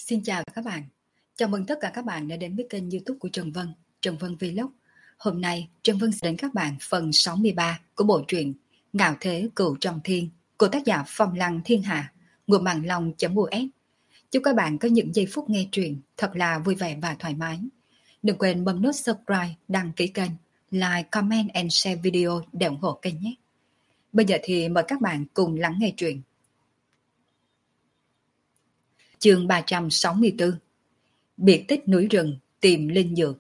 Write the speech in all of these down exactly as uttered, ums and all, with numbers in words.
Xin chào các bạn. Chào mừng tất cả các bạn đã đến với kênh YouTube của Trần Vân, Trần Vân Vlog. Hôm nay, Trần Vân sẽ đến các bạn phần sáu mươi ba của bộ truyện Ngạo Thế Cửu Trọng Thiên của tác giả Phong Lăng Thiên Hạ, nguồn mạng long.us. Chúc các bạn có những giây phút nghe truyện thật là vui vẻ và thoải mái. Đừng quên bấm nút subscribe, đăng ký kênh, like, comment and share video để ủng hộ kênh nhé. Bây giờ thì mời các bạn cùng lắng nghe truyện. Chương ba trăm sáu mươi tư. Biệt tích núi rừng tìm linh dược.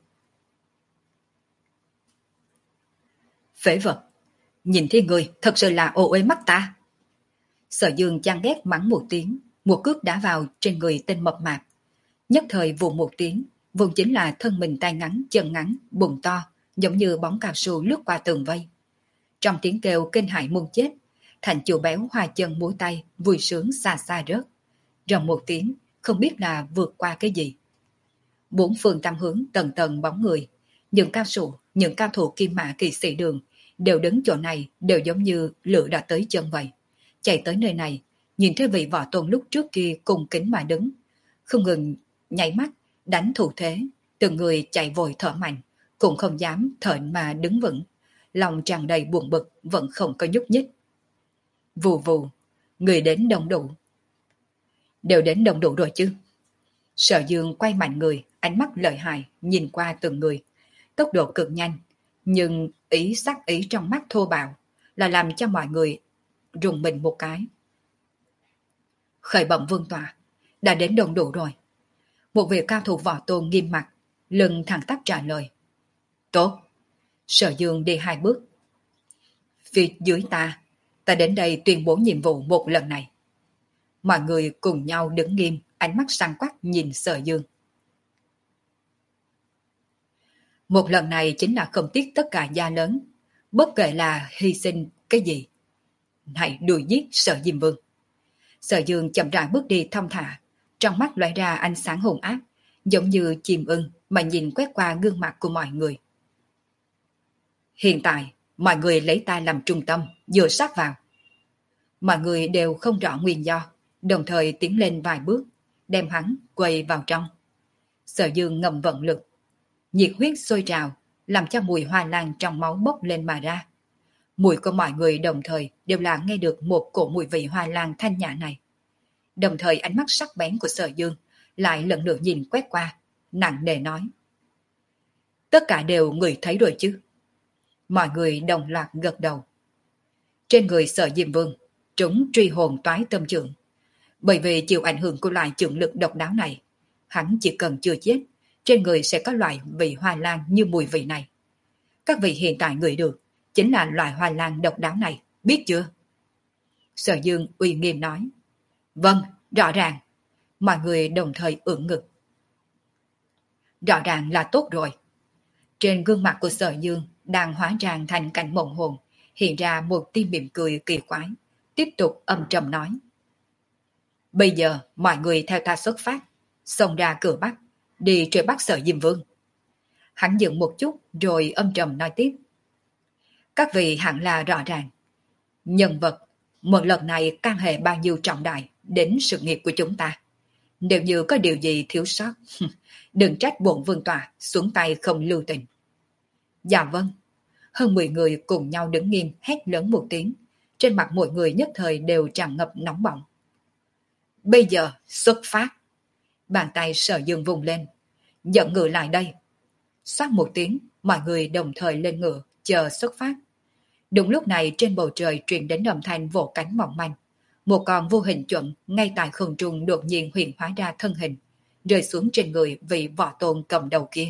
Phế vật, nhìn thấy người thật sự là ô uế mắt ta. Sở Dương chán ghét mắng một tiếng, một cước đá vào trên người tên mập mạp. Nhất thời vụn một tiếng, vụn chính là thân mình tay ngắn, chân ngắn, bụng to, giống như bóng cao su lướt qua tường vây. Trong tiếng kêu kinh hãi muốn chết, thành chủ béo hoa chân múa tay, vui sướng xa xa rớt. Rầm một tiếng, không biết là vượt qua cái gì. Bốn phương tam hướng tầng tầng bóng người, những cao thủ, những cao thủ kim mã kỳ sĩ đường đều đứng chỗ này, đều giống như lửa đã tới chân vậy. Chạy tới nơi này, nhìn thấy vị võ tôn lúc trước kia cùng kính mà đứng, không ngừng nháy mắt, đánh thủ thế, từng người chạy vội thở mạnh, cũng không dám thở mà đứng vững, lòng tràn đầy buồn bực vẫn không có nhúc nhích. Vù vù, người đến đông đủ. Đều đến đông đủ rồi chứ? Sở Dương quay mạnh người, ánh mắt lợi hại, nhìn qua từng người. Tốc độ cực nhanh, nhưng ý sắc ý trong mắt thô bạo, là làm cho mọi người rùng mình một cái. Khởi bẩm vương tọa, đã đến đông đủ rồi. Một vị cao thủ võ tôn nghiêm mặt, lưng thẳng tắp trả lời. Tốt. Sở Dương đi hai bước. Phía dưới ta, ta đến đây tuyên bố nhiệm vụ một lần này. Mọi người cùng nhau đứng nghiêm, ánh mắt sáng quắc nhìn Sở Dương. Một lần này chính là không tiếc tất cả gia lớn, bất kể là hy sinh cái gì. Hãy đuổi giết Sở Diêm Vương. Sở Dương chậm rãi bước đi thong thả, trong mắt lóe ra ánh sáng hung ác, giống như chim ưng mà nhìn quét qua gương mặt của mọi người. Hiện tại, mọi người lấy ta làm trung tâm, dựa sát vào. Mọi người đều không rõ nguyên do, đồng thời tiến lên vài bước, đem hắn quay vào trong. Sở Dương ngầm vận lực, nhiệt huyết sôi trào, làm cho mùi hoa lan trong máu bốc lên mà ra. Mùi của mọi người đồng thời đều là nghe được một cổ mùi vị hoa lan thanh nhã này. Đồng thời ánh mắt sắc bén của Sở Dương lại lần nữa nhìn quét qua, nặng nề nói. Tất cả đều người thấy rồi chứ? Mọi người đồng loạt gật đầu. Trên người Sở Diêm Vương, trúng truy hồn toái tâm trưởng. Bởi vì chịu ảnh hưởng của loại trưởng lực độc đáo này, hắn chỉ cần chưa chết, trên người sẽ có loại vị hoa lan như mùi vị này. Các vị hiện tại ngửi được chính là loại hoa lan độc đáo này, biết chưa? Sở Dương uy nghiêm nói. Vâng, rõ ràng. Mọi người đồng thời ưỡn ngực. Rõ ràng là tốt rồi. Trên gương mặt của Sở Dương đang hóa ràng thành cảnh mộng hồn, hiện ra một tia mỉm cười kỳ quái, tiếp tục âm trầm nói. Bây giờ mọi người theo ta xuất phát, xông ra cửa Bắc, đi truy bắt Sở Diêm Vương. Hắn dừng một chút rồi âm trầm nói tiếp. Các vị hẳn là rõ ràng. Nhân vật, một lần này can hệ bao nhiêu trọng đại đến sự nghiệp của chúng ta. Nếu như có điều gì thiếu sót, đừng trách bổn vương tọa xuống tay không lưu tình. Dạ vâng. Hơn mười người cùng nhau đứng nghiêm hét lớn một tiếng. Trên mặt mỗi người nhất thời đều tràn ngập nóng bỏng. Bây giờ xuất phát. Bàn tay Sở Dương vùng lên. Dẫn ngựa lại đây. Xoát một tiếng, mọi người đồng thời lên ngựa, chờ xuất phát. Đúng lúc này trên bầu trời truyền đến âm thanh vỗ cánh mỏng manh. Một con vô hình chuẩn ngay tại không trung đột nhiên hiện hóa ra thân hình, rơi xuống trên người vị võ tôn cầm đầu kia.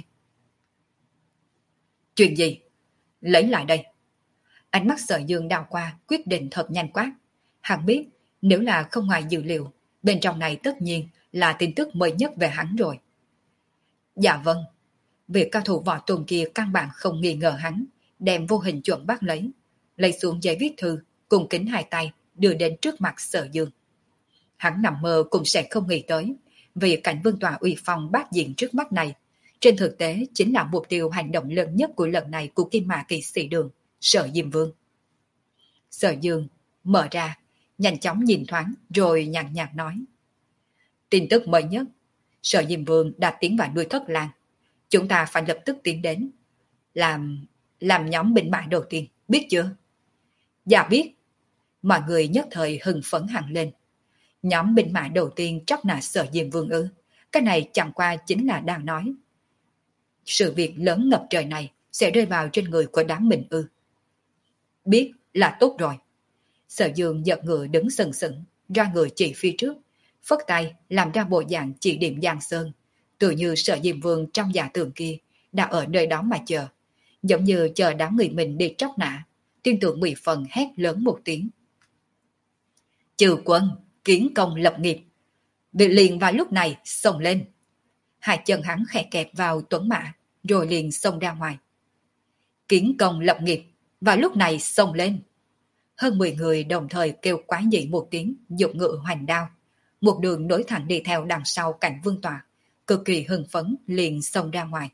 Chuyện gì? Lấy lại đây. Ánh mắt Sở Dương đảo qua, quyết định thật nhanh quát. Hắn biết, nếu là không ngoài dự liệu, bên trong này tất nhiên là tin tức mới nhất về hắn rồi. Dạ vâng. Việc cao thủ võ tôn kia căn bản không nghi ngờ hắn, đem vô hình chuẩn bắt lấy, lấy xuống giấy viết thư, cùng kính hai tay, đưa đến trước mặt Sở Dương. Hắn nằm mơ cũng sẽ không nghĩ tới, vì cảnh vương tòa uy phong bát diện trước mắt này, trên thực tế chính là mục tiêu hành động lớn nhất của lần này của Kim Mã Kỳ Sĩ Đường, Sở Diêm Vương. Sở Dương mở ra, nhanh chóng nhìn thoáng rồi nhàn nhạt nói. Tin tức mới nhất, Sở Diêm Vương đã tiến vào núi Thất Lan. Chúng ta phải lập tức tiến đến. Làm... làm nhóm binh mã đầu tiên, biết chưa? Dạ biết. Mọi người nhất thời hưng phấn hẳn lên. Nhóm binh mã đầu tiên tróc nạ Sở Diêm Vương ư? Cái này chẳng qua chính là đang nói sự việc lớn ngập trời này sẽ rơi vào trên người của đám mình ư? Biết là tốt rồi. Sở Dương giật ngựa đứng sừng sững, ra người chỉ phía trước, phất tay làm ra bộ dạng chỉ điểm Giang Sơn, tự như Sở Diêm Vương trong giả tưởng kia đã ở nơi đó mà chờ, giống như chờ đám người mình đi tróc nã. Tiên tượng mười phần hét lớn một tiếng. Trừ quân, kiến công lập nghiệp. Việc liền vào lúc này xông lên. Hai chân hắn khẽ kẹp vào tuấn mã, rồi liền xông ra ngoài. Kiến công lập nghiệp, vào lúc này xông lên. Hơn mười người đồng thời kêu quá dị một tiếng, dụng ngựa hoành đao. Một đường nối thẳng đi theo đằng sau cảnh vương tọa, cực kỳ hưng phấn liền xông ra ngoài.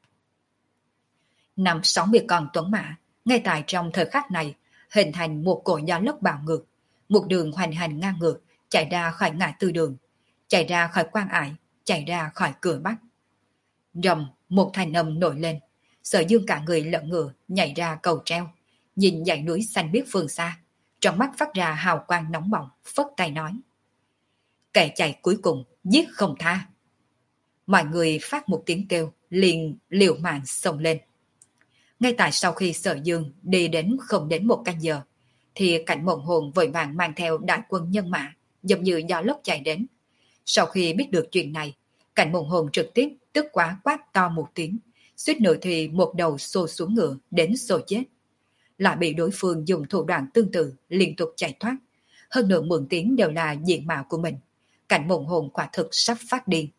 Năm sáu mươi con tuấn mã, ngay tại trong thời khắc này, hình thành một cổ gió lốc bạo ngược, một đường hoành hành ngang ngược, chạy ra khỏi ngã tư đường, chạy ra khỏi quan ải, chạy ra khỏi cửa bắc. Rầm, một thanh âm nổi lên, Sở Dương cả người lẫn ngựa nhảy ra cầu treo, nhìn dãy núi xanh biếc phương xa, trong mắt phát ra hào quang nóng bỏng, phất tay nói: kẻ chạy cuối cùng giết không tha. Mọi người phát một tiếng kêu, liền liều mạng xông lên. Ngay tại sau khi Sở Dương đi đến không đến một canh giờ, thì Cảnh Mộng Hồn vội vàng mang theo đại quân nhân mã, giống như gió lốc chạy đến. Sau khi biết được chuyện này, Cảnh Mộng Hồn trực tiếp tức quá quát to một tiếng, suýt nữa thì một đầu xô xuống ngựa đến xô chết. Lại bị đối phương dùng thủ đoạn tương tự liên tục chạy thoát, hơn nữa mượn tiếng đều là diện mạo của mình. Cảnh Mộng Hồn quả thực sắp phát điên.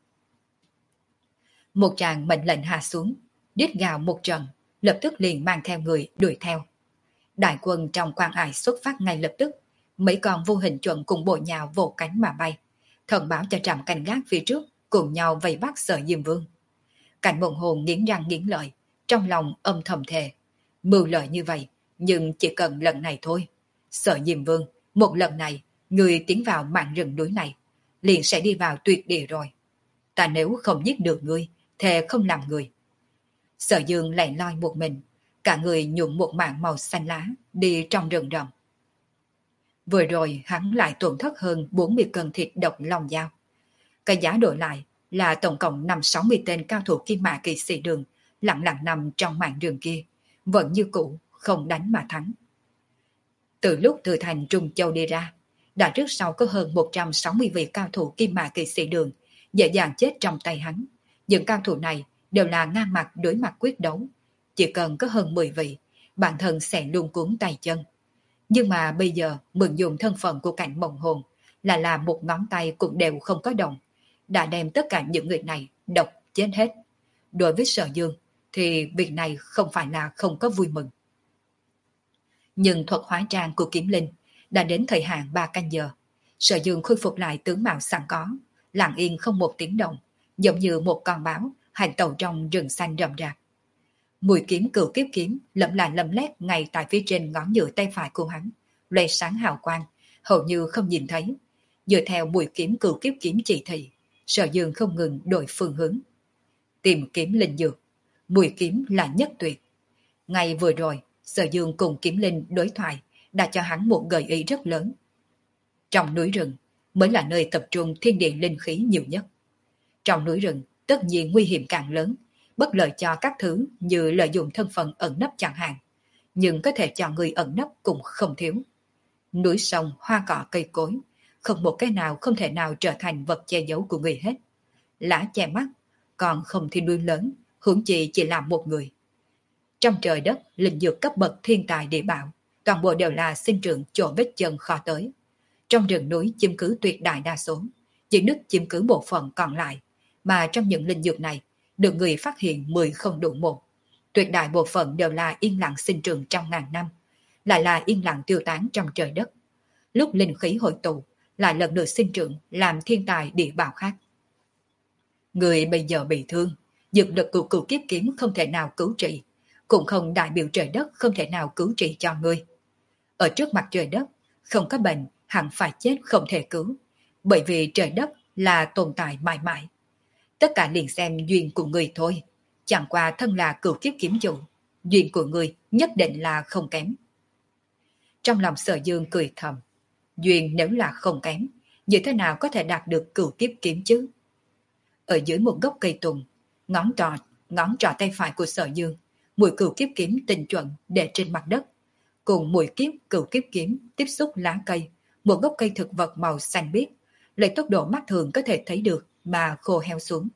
Một tràng mệnh lệnh hạ xuống, đít gào một trận, lập tức liền mang theo người đuổi theo. Đại quân trong quan ải xuất phát ngay lập tức, mấy con vô hình chuẩn cùng bộ nhào vỗ cánh mà bay, thần báo cho trạm canh gác phía trước cùng nhau vây bắt Sở Diêm Vương. Cảnh Mộng Hồn nghiến răng nghiến lợi, trong lòng âm thầm thề, mưu lợi như vậy, nhưng chỉ cần lần này thôi. Sở Diêm Vương, một lần này, người tiến vào mạn rừng núi này, liền sẽ đi vào tuyệt địa rồi. Ta nếu không giết được ngươi, thề không làm người. Sở Dương lẻ loi một mình, cả người nhuộm một mảng màu xanh lá, đi trong rừng rậm. Vừa rồi hắn lại tổn thất hơn bốn mươi cân thịt độc long dao. Cái giá đổi lại là tổng cộng năm sáu mươi tên cao thủ kim mã kỵ sĩ đường lặng lặng nằm trong mảng rừng kia, vẫn như cũ, không đánh mà thắng. Từ lúc từ thành Trung Châu đi ra, đã trước sau có hơn một trăm sáu mươi vị cao thủ kim mã kỵ sĩ đường dễ dàng chết trong tay hắn. Những cao thủ này đều là ngang mặt đối mặt quyết đấu, chỉ cần có hơn mười vị, bản thân sẽ luôn cuốn tay chân. Nhưng mà bây giờ mượn dùng thân phận của Cảnh Mộng Hồn là là một ngón tay cũng đều không có động, đã đem tất cả những người này độc chết hết. Đối với Sở Dương thì việc này không phải là không có vui mừng. Nhưng thuật hóa trang của Kiếm Linh đã đến thời hạn ba canh giờ. Sở Dương khôi phục lại tướng mạo sẵn có, lặng yên không một tiếng động, giống như một con báo hành tẩu trong rừng xanh rậm rạp. Mũi kiếm Cửu Kiếp kiếm lẫm lại lấm lét ngay tại phía trên ngón giữa tay phải của hắn, lóe sáng hào quang, hầu như không nhìn thấy. Dựa theo mũi kiếm Cửu Kiếp kiếm chỉ thị, Sở Dương không ngừng đổi phương hướng. Tìm kiếm linh dược, mũi kiếm là nhất tuyệt. Ngày vừa rồi, Sở Dương cùng Kiếm Linh đối thoại đã cho hắn một gợi ý rất lớn. Trong núi rừng mới là nơi tập trung thiên địa linh khí nhiều nhất. Trong núi rừng tất nhiên nguy hiểm càng lớn, bất lợi cho các thứ như lợi dụng thân phận ẩn nấp chẳng hạn, nhưng có thể cho người ẩn nấp cũng không thiếu. Núi sông, hoa cỏ cây cối, không một cái nào không thể nào trở thành vật che giấu của người hết. Lá che mắt, còn không thì núi lớn, huống chi chỉ là một người. Trong trời đất, linh dược cấp bậc thiên tài địa bảo, toàn bộ đều là sinh trưởng chỗ vết chân khó tới. Trong rừng núi chiếm cứ tuyệt đại đa số, chỉ nước chiếm cứ bộ phận còn lại, mà trong những linh dược này, được người phát hiện mười không đủ một. Tuyệt đại bộ phận đều là yên lặng sinh trưởng trong ngàn năm, lại là yên lặng tiêu tán trong trời đất. Lúc linh khí hội tụ, lại lần lượt sinh trưởng làm thiên tài địa bảo khác. Người bây giờ bị thương, dược lực của Cửu Kiếp kiếm không thể nào cứu trị, cũng không đại biểu trời đất không thể nào cứu trị cho ngươi. Ở trước mặt trời đất, không có bệnh hẳn phải chết không thể cứu, bởi vì trời đất là tồn tại mãi mãi. Tất cả liền xem duyên của người thôi. Chẳng qua thân là cửu kiếp kiếm chủ, duyên của người nhất định là không kém. Trong lòng Sở Dương cười thầm, duyên nếu là không kém, như thế nào có thể đạt được cửu kiếp kiếm chứ? Ở dưới một gốc cây tùng, ngón trỏ, ngón trỏ tay phải của Sở Dương, mũi cửu kiếp kiếm tinh chuẩn để trên mặt đất, cùng mũi kiếp cửu kiếp kiếm tiếp xúc lá cây, một gốc cây thực vật màu xanh biếc, lấy tốc độ mắt thường có thể thấy được mà khô heo xuống.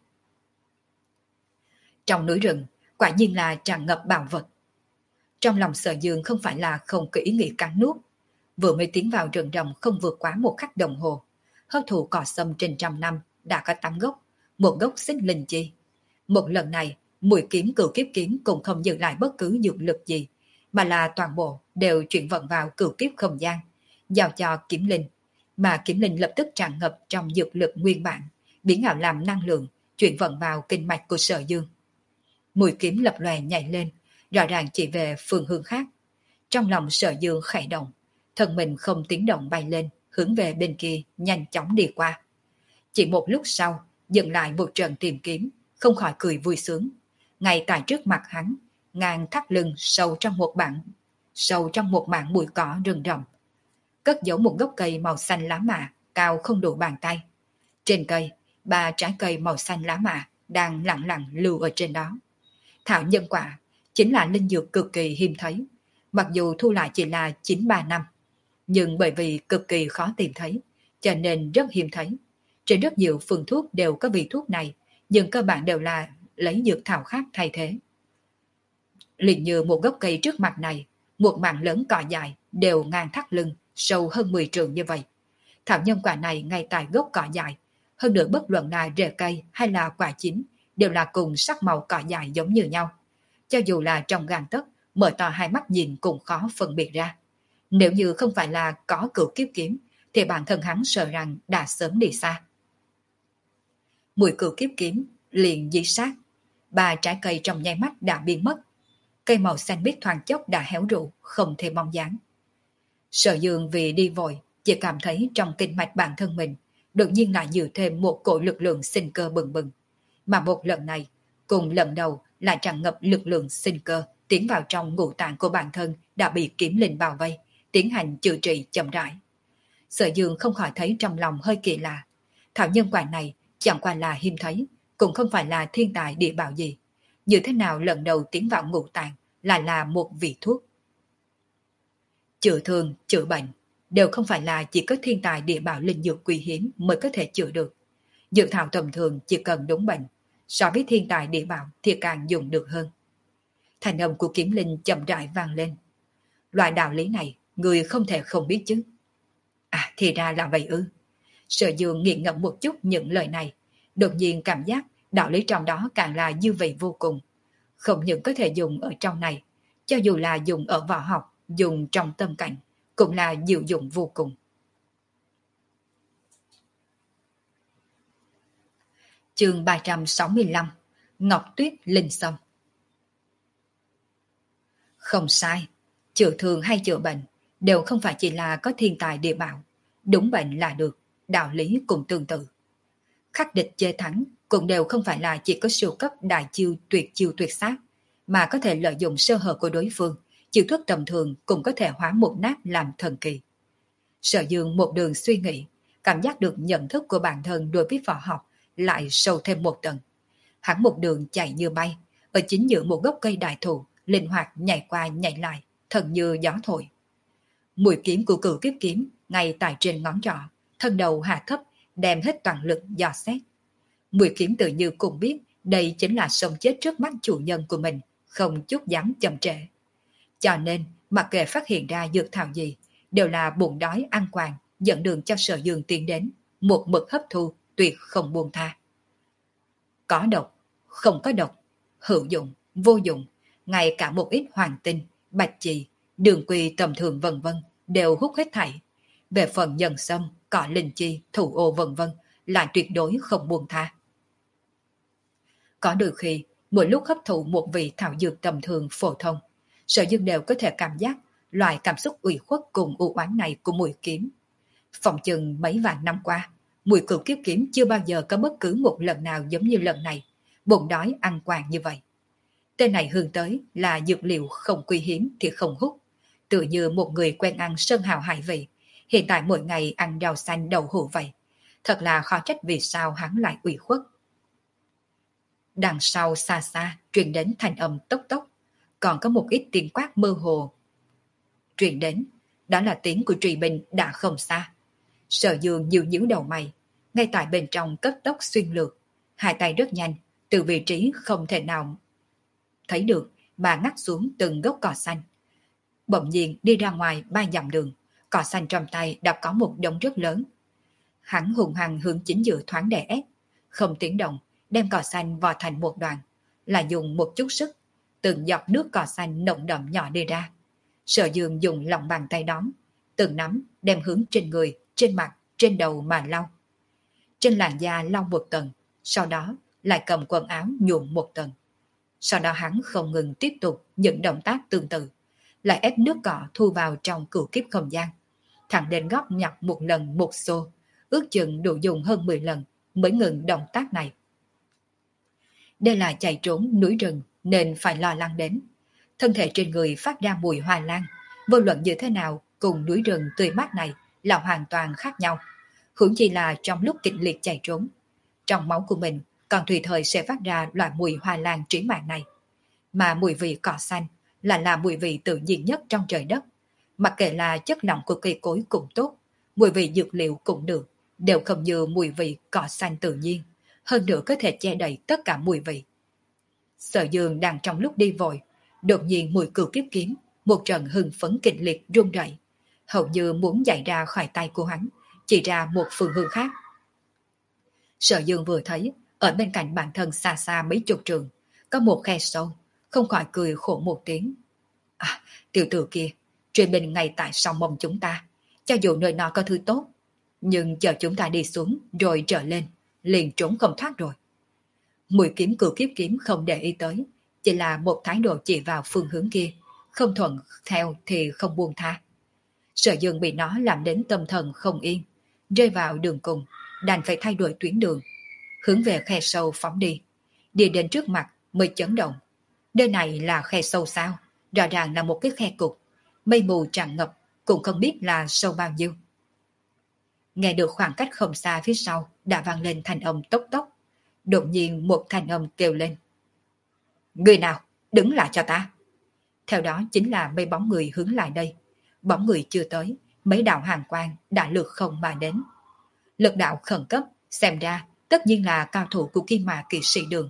Trong núi rừng, quả nhiên là tràn ngập bảo vật. Trong lòng Sở Dương không phải là không có ý nghĩ cắn nuốt, vừa mới tiến vào rừng rậm không vượt quá một khắc đồng hồ, hấp thụ cỏ sâm trên trăm năm đã có tám gốc, một gốc xích linh chi. Một lần này, mũi kiếm cửu kiếp kiếm cũng không dừng lại bất cứ dược lực gì, mà là toàn bộ đều chuyển vận vào cửu kiếp không gian, giao cho kiếm linh, mà kiếm linh lập tức tràn ngập trong dược lực nguyên bản, biến ảo làm năng lượng, chuyển vận vào kinh mạch của Sở Dương. Mũi kiếm lập lòe nhảy lên, rõ ràng chỉ về phương hướng khác. Trong lòng Sở Dương khẽ động, thân mình không tiếng động bay lên, hướng về bên kia nhanh chóng đi qua. Chỉ một lúc sau, dừng lại một trận tìm kiếm, không khỏi cười vui sướng. Ngay tại trước mặt hắn, ngang thắt lưng sâu trong một bản, sâu trong một mảng bụi cỏ rừng rậm, cất giấu một gốc cây màu xanh lá mạ, cao không đủ bàn tay. Trên cây, ba trái cây màu xanh lá mạ đang lặng lặng lưu ở trên đó. Thảo nhân quả chính là linh dược cực kỳ hiếm thấy, mặc dù thu lại chỉ là chín ba năm, nhưng bởi vì cực kỳ khó tìm thấy, cho nên rất hiếm thấy. Trên rất nhiều phương thuốc đều có vị thuốc này, nhưng cơ bản đều là lấy dược thảo khác thay thế. Liền như một gốc cây trước mặt này, một mảng lớn cỏ dài đều ngang thắt lưng, sâu hơn mười trượng như vậy. Thảo nhân quả này ngay tại gốc cỏ dài, hơn nữa bất luận là rễ cây hay là quả chín, đều là cùng sắc màu cỏ dài giống như nhau. Cho dù là trong gang tấc, mở to hai mắt nhìn cũng khó phân biệt ra. Nếu như không phải là có cửu kiếp kiếm, thì bản thân hắn sợ rằng đã sớm đi xa. Mùi cửu kiếp kiếm liền dí sát, ba trái cây trong nháy mắt đã biến mất. Cây màu xanh biếc thoáng chốc đã héo rũ, không thể bóng dáng. Sở Dương vì đi vội, chỉ cảm thấy trong kinh mạch bản thân mình đột nhiên lại nhiều thêm một cổ lực lượng sinh cơ bừng bừng. Mà một lần này, cùng lần đầu lại tràn ngập lực lượng sinh cơ tiến vào trong ngũ tạng của bản thân đã bị kiếm linh bao vây, tiến hành chữa trị chậm rãi. Sở Dương không khỏi thấy trong lòng hơi kỳ lạ. Thảo nhân quả này chẳng qua là hiếm thấy, cũng không phải là thiên tài địa bảo gì. Như thế nào lần đầu tiến vào ngũ tạng lại là một vị thuốc? Chữa thương, chữa bệnh đều không phải là chỉ có thiên tài địa bảo linh dược quý hiếm mới có thể chữa được. Dược thảo tầm thường chỉ cần đúng bệnh, so với thiên tài địa bảo thì càng dùng được hơn. Thành âm của kiếm linh chậm rãi vang lên. Loại đạo lý này, người không thể không biết chứ. À, thì ra là vậy ư. Sở Dương nghiện ngẫm một chút những lời này, đột nhiên cảm giác đạo lý trong đó càng là dư vị vô cùng. Không những có thể dùng ở trong này, cho dù là dùng ở võ học, dùng trong tâm cảnh, cũng là diệu dụng vô cùng. Chương ba trăm sáu mươi lăm, Ngọc Tuyết Linh Sâm. Không sai, chữa thương hay chữa bệnh đều không phải chỉ là có thiên tài địa bảo, đúng bệnh là được, đạo lý cũng tương tự. Khắc địch chế thắng cũng đều không phải là chỉ có siêu cấp đại chiêu tuyệt chiêu tuyệt sát, mà có thể lợi dụng sơ hở của đối phương, chiêu thức tầm thường cũng có thể hóa một nát làm thần kỳ. Sở Dương một đường suy nghĩ, cảm giác được nhận thức của bản thân đối với võ học lại sâu thêm một tầng. Hắn một đường chạy như bay, ở chính giữa một gốc cây đại thụ, linh hoạt nhảy qua nhảy lại, thần như gió thổi. Mũi kiếm của cửu kiếp kiếm ngay tại trên ngón trỏ, thân đầu hạ thấp, đem hết toàn lực dò xét. Mũi kiếm tự như cũng biết đây chính là sống chết trước mắt chủ nhân của mình, không chút dám chậm trễ. Cho nên, mặc kệ phát hiện ra dược thảo gì, đều là bụng đói ăn quàng, dẫn đường cho Sở Dương tiến đến, một mực hấp thu, tuyệt không buông tha. Có độc, không có độc, hữu dụng, vô dụng, ngay cả một ít hoàng tinh, bạch chì, đường quy tầm thường vân vân đều hút hết thảy. Về phần nhân sâm, cỏ linh chi, thủ ô vân vân là tuyệt đối không buông tha. Có đôi khi, mỗi lúc hấp thụ một vị thảo dược tầm thường phổ thông, Sở Dương đều có thể cảm giác loại cảm xúc ủy khuất cùng u oán này của mũi kiếm. Phòng chừng mấy vạn năm qua, Mùi cửu kiếp kiếm chưa bao giờ có bất cứ một lần nào giống như lần này, bụng đói ăn quàng như vậy. Tên này hướng tới là dược liệu không quý hiếm thì không hút, tự như một người quen ăn sơn hào hải vị, hiện tại mỗi ngày ăn rau xanh đậu hũ vậy. Thật là khó trách vì sao hắn lại ủy khuất. Đằng sau xa xa truyền đến thanh âm tốc tốc, còn có một ít tiếng quát mơ hồ. Truyền đến, đó là tiếng của Trùy Bình đã không xa. Sở Dương nhíu nhíu đầu mày, ngay tại bên trong cấp tốc xuyên lược, hai tay rất nhanh, từ vị trí không thể nào thấy được mà ngắt xuống từng gốc cỏ xanh. Bỗng nhiên đi ra ngoài ba dặm đường, cỏ xanh trong tay đã có một đống rất lớn. Hắn hùng hăng hướng chính giữa thoáng đè ép, không tiếng động, đem cỏ xanh vò thành một đoàn, là dùng một chút sức, từng giọt nước cỏ xanh nồng đậm nhỏ đi ra. Sở Dương dùng lòng bàn tay đón, từng nắm đem hướng trên người, trên mặt, trên đầu mà lau. Trên làn da lau một tầng, sau đó lại cầm quần áo nhuộm một tầng. Sau đó hắn không ngừng tiếp tục những động tác tương tự, lại ép nước cỏ thu vào trong cửu kiếp không gian, thẳng đến góc nhặt một lần một xô, ước chừng đủ dùng hơn mười lần mới ngừng động tác này. Đây là chạy trốn núi rừng nên phải lo lắng đến. Thân thể trên người phát ra mùi hoa lan, vô luận như thế nào cùng núi rừng tươi mát này là hoàn toàn khác nhau. Huống chi là trong lúc kịch liệt chạy trốn, trong máu của mình còn tùy thời sẽ phát ra loại mùi hoa lan trí mạng này. Mà mùi vị cỏ xanh là là mùi vị tự nhiên nhất trong trời đất. Mặc kệ là chất lỏng của cây cối cũng tốt, mùi vị dược liệu cũng được, đều không như mùi vị cỏ xanh tự nhiên, hơn nữa có thể che đậy tất cả mùi vị. Sở Dương đang trong lúc đi vội, đột nhiên mùi cửu kiếp kiếm, một trận hưng phấn kịch liệt rung rẩy, hầu như muốn chạy ra khỏi tay của hắn, chỉ ra một phương hướng khác. Sở Dương vừa thấy, ở bên cạnh bản thân xa xa mấy chục trường, có một khe sâu, không khỏi cười khổ một tiếng. À, tiểu tử kia, truyền bình ngay tại sau mông chúng ta, cho dù nơi nó có thứ tốt, nhưng chờ chúng ta đi xuống rồi trở lên, liền trốn không thoát rồi. Mùi kiếm cửu kiếp kiếm không để ý tới, chỉ là một thái độ chỉ vào phương hướng kia, không thuận theo thì không buông tha. Sở Dương bị nó làm đến tâm thần không yên, rơi vào đường cùng, đành phải thay đổi tuyến đường, hướng về khe sâu phóng đi. Đi đến trước mặt mới chấn động. Nơi này là khe sâu sao? Rõ ràng là một cái khe cục, mây mù tràn ngập, cũng không biết là sâu bao nhiêu. Nghe được khoảng cách không xa phía sau đã vang lên thanh âm tốc tốc. Đột nhiên một thanh âm kêu lên. Người nào, đứng lại cho ta. Theo đó chính là mấy bóng người hướng lại đây. Bóng người chưa tới, mấy đạo hàng quang đã lược không mà đến. Lực đạo khẩn cấp, xem ra tất nhiên là cao thủ của Kim Mã Kỵ Sĩ Đường.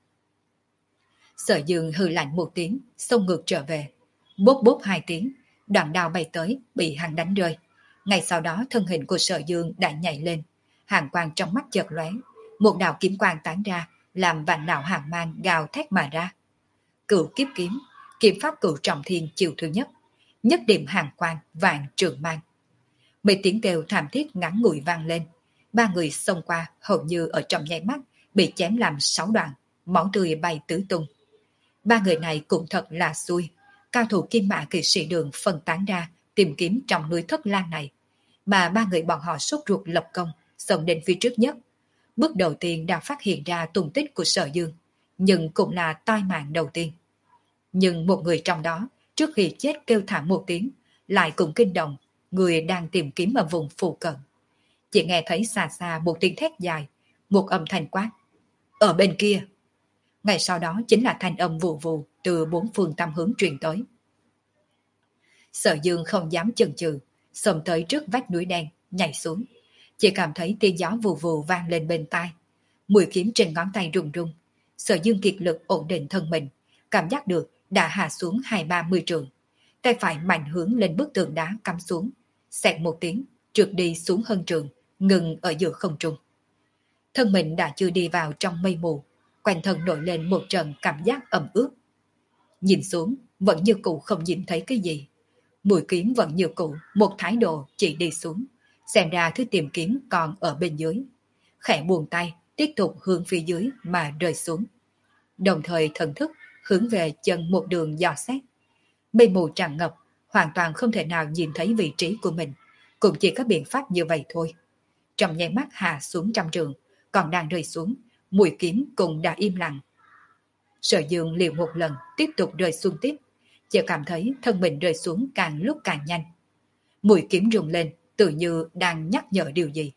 Sở Dương hừ lạnh một tiếng, xông ngược trở về. Bốp bốp hai tiếng, đoạn đao bay tới, bị hắn đánh rơi. Ngay sau đó thân hình của Sở Dương đã nhảy lên, hàng quang trong mắt chợt lóe, một đạo kiếm quang tán ra, làm vạn đạo hàng mang gào thét mà ra. Cửu kiếp kiếm, kiếm pháp cửu trọng thiên chiều thứ nhất, nhất điểm hàng quang vạn trường mang. Mấy tiếng kêu thảm thiết ngắn ngủi vang lên, ba người xông qua hầu như ở trong nháy mắt bị chém làm sáu đoạn, máu tươi bay tứ tung. Ba người này cũng thật là xui, cao thủ Kim Mã Kỵ Sĩ Đường phân tán ra tìm kiếm trong núi Thất Lan này, mà ba người bọn họ sốt ruột lập công, xông đến phía trước nhất. Bước đầu tiên đã phát hiện ra tung tích của Sở Dương, nhưng cũng là tai mạng đầu tiên. Nhưng một người trong đó, trước khi chết kêu thảm một tiếng, lại cũng kinh động người đang tìm kiếm ở vùng phụ cận. Chỉ nghe thấy xa xa một tiếng thét dài, một âm thanh quát. Ở bên kia! Ngay sau đó chính là thanh âm vù vù từ bốn phương tám hướng truyền tới. Sở Dương không dám chần chừ, xông tới trước vách núi đen, nhảy xuống. Chỉ cảm thấy tiếng gió vù vù vang lên bên tai. Mũi kiếm trên ngón tay rung rung. Sở Dương kiệt lực ổn định thân mình, cảm giác được đã hạ xuống hai ba mươi trường. Tay phải mạnh hướng lên bức tường đá cắm xuống, xẹt một tiếng, trượt đi xuống hơn trường, ngừng ở giữa không trung. Thân mình đã chưa đi vào trong mây mù, quanh thân nổi lên một trận cảm giác ẩm ướt. Nhìn xuống, vẫn như cũ không nhìn thấy cái gì. Mũi kiếm vẫn như cũ, một thái độ chỉ đi xuống, xem ra thứ tìm kiếm còn ở bên dưới. Khẽ buông tay, tiếp tục hướng phía dưới mà rơi xuống. Đồng thời thần thức hướng về chân một đường dò xét. Mây mù tràn ngập, hoàn toàn không thể nào nhìn thấy vị trí của mình, cũng chỉ có biện pháp như vậy thôi. trong nháy mắt hạ xuống trăm trường, còn đang rơi xuống, mũi kiếm cũng đã im lặng. Sở Dương liều một lần, tiếp tục rơi xuống tiếp, chỉ cảm thấy thân mình rơi xuống càng lúc càng nhanh. Mũi kiếm rung lên, tự như đang nhắc nhở điều gì.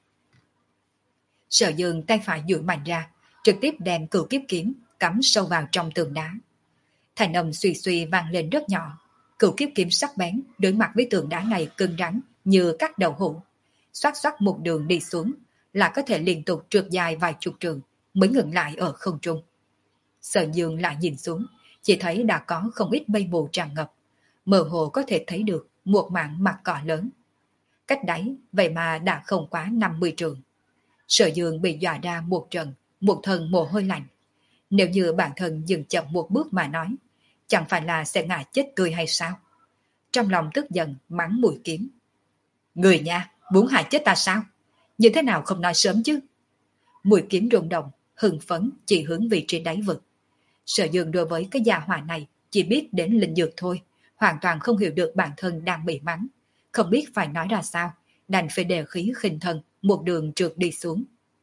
Sở Dương tay phải duỗi mạnh ra, trực tiếp đem cửu kiếp kiếm cắm sâu vào trong tường đá. Thành âm suy suy vang lên rất nhỏ, cửu kiếp kiếm sắc bén đối mặt với tường đá này cứng rắn như các đầu hũ, xoát xoát một đường đi xuống là có thể liên tục trượt dài vài chục trường mới ngừng lại ở không trung. Sở Dương lại nhìn xuống, chỉ thấy đã có không ít mây mù tràn ngập, mơ hồ có thể thấy được một mảng mặt cỏ lớn. Cách đáy vậy mà đã không quá năm mươi trường. Sở Dương bị dọa ra một trận, một thân mồ hôi lạnh. Nếu như bản thân dừng chậm một bước mà nói, chẳng phải là sẽ ngã chết tươi hay sao? Trong lòng tức giận mắng mũi kiếm. Người nha, muốn hại chết ta sao? Như thế nào không nói sớm chứ? Mũi kiếm rung động, hưng phấn chỉ hướng vị trí đáy vực. Sở Dương đối với cái gia hỏa này chỉ biết đến linh dược thôi, hoàn toàn không hiểu được bản thân đang bị mắng. Không biết phải nói ra sao, đành phải đề khí khinh thân, một đường trượt đi xuống.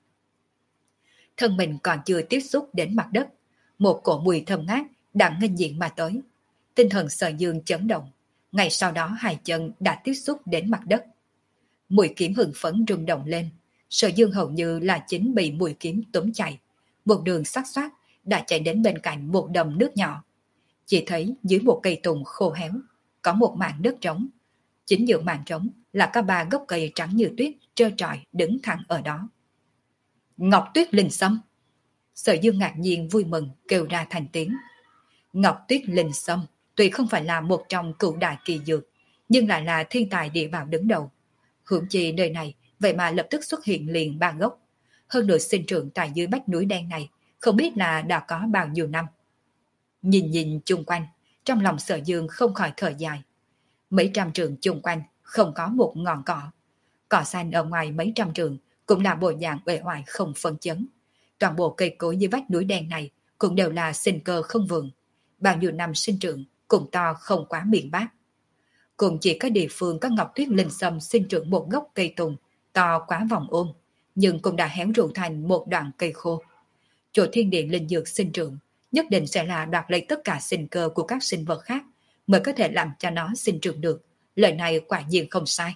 Thân mình còn chưa tiếp xúc đến mặt đất, một cổ mùi thơm ngát đã nghênh diện mà tới. Tinh thần Sở Dương chấn động, ngay sau đó hai chân đã tiếp xúc đến mặt đất. Mũi kiếm hưng phấn rung động lên, Sở Dương hầu như là chính bị mũi kiếm túm chạy, một đường sắc xoát đã chạy đến bên cạnh một đầm nước nhỏ. Chỉ thấy dưới một cây tùng khô héo có một mảng đất trống, chính giữa mảng trống là có ba gốc cây trắng như tuyết trơ trọi đứng thẳng ở đó. Ngọc Tuyết Linh Sâm. Sở Dương ngạc nhiên vui mừng kêu ra thành tiếng. Ngọc Tuyết Linh Sâm tuy không phải là một trong cửu đại kỳ dược, nhưng lại là thiên tài địa bảo đứng đầu. Hưởng chi nơi này vậy mà lập tức xuất hiện liền ba gốc, hơn nữa sinh trưởng tại dưới vách núi đen này, không biết là đã có bao nhiêu năm. Nhìn nhìn chung quanh, trong lòng Sở Dương không khỏi thở dài. Mấy trăm trường chung quanh không có một ngọn cỏ, cỏ xanh ở ngoài mấy trăm trường cũng là bộ dạng uể oải không phân chấn. Toàn bộ cây cối dưới vách núi đen này cũng đều là sinh cơ không vượng, bao nhiêu năm sinh trưởng cũng to không quá miệng bát. Cũng chỉ có địa phương có Ngọc Tuyết Linh Sâm sinh trưởng một gốc cây tùng to quá vòng ôm, nhưng cũng đã héo rũ thành một đoạn cây khô. Chỗ thiên địa linh dược sinh trưởng nhất định sẽ là đoạt lấy tất cả sinh cơ của các sinh vật khác mới có thể làm cho nó sinh trưởng được. Lời này quả nhiên không sai.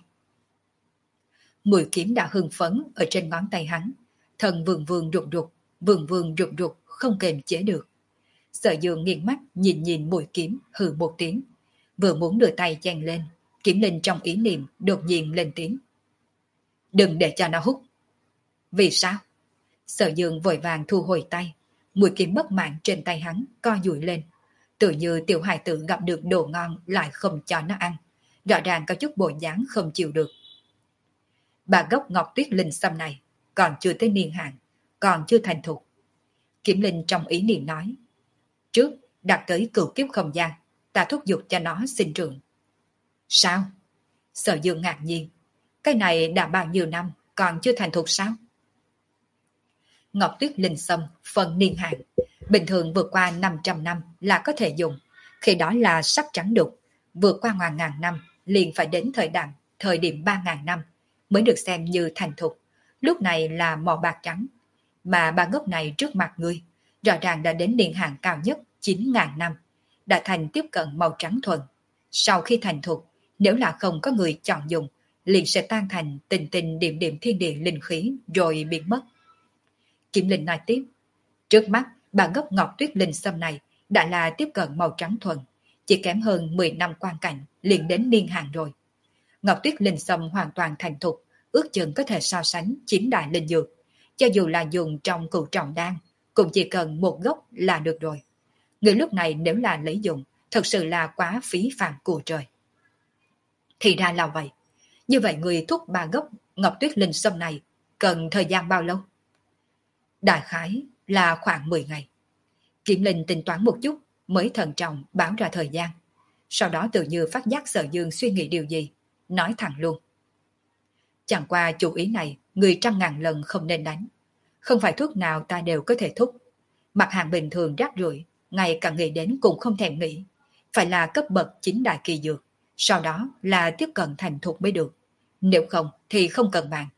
Mũi kiếm đã hưng phấn ở trên ngón tay hắn, thần vương vương rụt rụt, vương vương rụt rụt không kềm chế được. Sở Dương nghiêng mắt nhìn nhìn mũi kiếm, hừ một tiếng, vừa muốn đưa tay chèn lên, kiếm linh trong ý niệm đột nhiên lên tiếng. Đừng để cho nó hút. Vì sao? Sở Dương vội vàng thu hồi tay, mũi kiếm bất mãn trên tay hắn co duỗi lên, tự như tiểu hài tử gặp được đồ ngon lại không cho nó ăn, rõ ràng có chút bộ dáng không chịu được. Bà gốc Ngọc Tuyết Linh Sâm này còn chưa tới niên hạn, còn chưa thành thục. Kiếm linh trong ý niệm nói, trước đặt tới cửu kiếp không gian, ta thúc giục cho nó sinh trưởng. Sao? Sở Dương ngạc nhiên, cái này đã bao nhiêu năm còn chưa thành thục sao? Ngọc Tuyết Linh Sâm phần niên hạn bình thường vượt qua năm trăm năm là có thể dùng, khi đó là sắc trắng đục, vượt qua ngoài ngàn năm liền phải đến thời đại thời điểm ba ngàn năm mới được xem như thành thục, lúc này là màu bạc trắng, mà ba gốc này trước mặt ngươi rõ ràng đã đến niên hạn cao nhất chín ngàn năm, đã thành tiếp cận màu trắng thuần. Sau khi thành thục, nếu là không có người chọn dùng, liền sẽ tan thành tình tình điểm điểm thiên địa linh khí rồi biến mất. Kiếm Linh nói tiếp, trước mắt ba gốc Ngọc Tuyết Linh Sâm này đã là tiếp cận màu trắng thuần, chỉ kém hơn mười năm quan cảnh liền đến niên hạn rồi. Ngọc Tuyết Linh Sâm hoàn toàn thành thục, ước chừng có thể so sánh chín đại linh dược, cho dù là dùng trong cửu trọng đan, cũng chỉ cần một gốc là được rồi. Người lúc này nếu là lấy dùng, thật sự là quá phí phạm của trời. Thì ra là vậy. Như vậy người thúc ba gốc Ngọc Tuyết Linh Sâm này cần thời gian bao lâu? Đại khái là khoảng mười ngày. Kiếm Linh tính toán một chút mới thận trọng báo ra thời gian. Sau đó tự như phát giác Sở Dương suy nghĩ điều gì, nói thẳng luôn. Chẳng qua chủ ý này người trăm ngàn lần không nên đánh. Không phải thuốc nào ta đều có thể thúc. Mặt hàng bình thường rác rưởi, ngay cả nghĩ đến cũng không thèm nghĩ. Phải là cấp bậc chính đại kỳ dược, sau đó là tiếp cận thành thục mới được. Nếu không thì không cần bàn.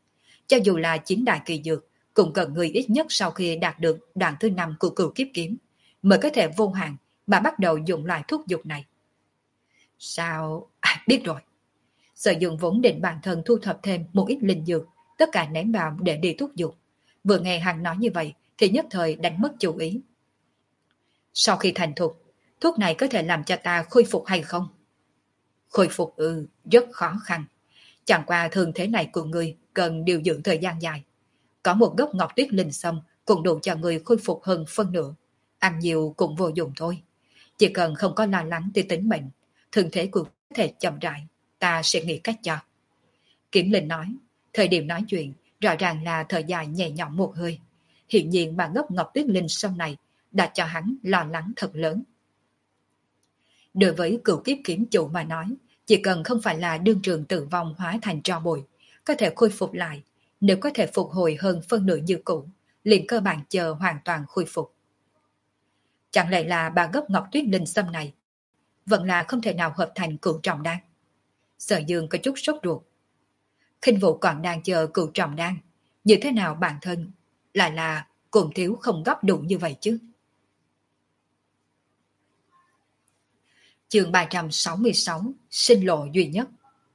Cho dù là chín đại kỳ dược, cũng cần người ít nhất sau khi đạt được đoạn thứ năm của cửu kiếp kiếm, mới có thể vô hạn mà bắt đầu dùng loại thuốc dục này. Sao? À, biết rồi. Sở Dương vốn định bản thân thu thập thêm một ít linh dược, tất cả ném vào để đi thuốc dục. Vừa nghe hắn nói như vậy thì nhất thời đánh mất chủ ý. Sau khi thành thục, thuốc này có thể làm cho ta khôi phục hay không? Khôi phục ư, rất khó khăn. Chẳng qua thường thế này của người cần điều dưỡng thời gian dài. Có một gốc ngọc tuyết linh sâm cũng đủ cho người khôi phục hơn phân nửa. Ăn nhiều cũng vô dụng thôi. Chỉ cần không có lo lắng tới tính mệnh, thường thế của có thể chậm rãi, ta sẽ nghĩ cách cho. Kiếm Linh nói, thời điểm nói chuyện, rõ ràng là thời gian nhẹ nhõm một hơi. Hiện nhiên bà gốc ngọc tuyết linh sâm này đã cho hắn lo lắng thật lớn. Đối với cửu kiếp kiếm chủ mà nói, chỉ cần không phải là đương trường tử vong hóa thành tro bụi, có thể khôi phục lại, nếu có thể phục hồi hơn phân nửa như cũ, liền cơ bản chờ hoàn toàn khôi phục. Chẳng lẽ là bà gốc ngọc tuyết linh sâm này vẫn là không thể nào hợp thành cửu trọng đan? Sở Dương có chút sốt ruột. Khinh Vũ còn đang chờ cửu trọng đan, như thế nào bản thân lại là cùng thiếu không gấp đủ như vậy chứ? Chương ba trăm sáu mươi sáu, sinh lộ duy nhất.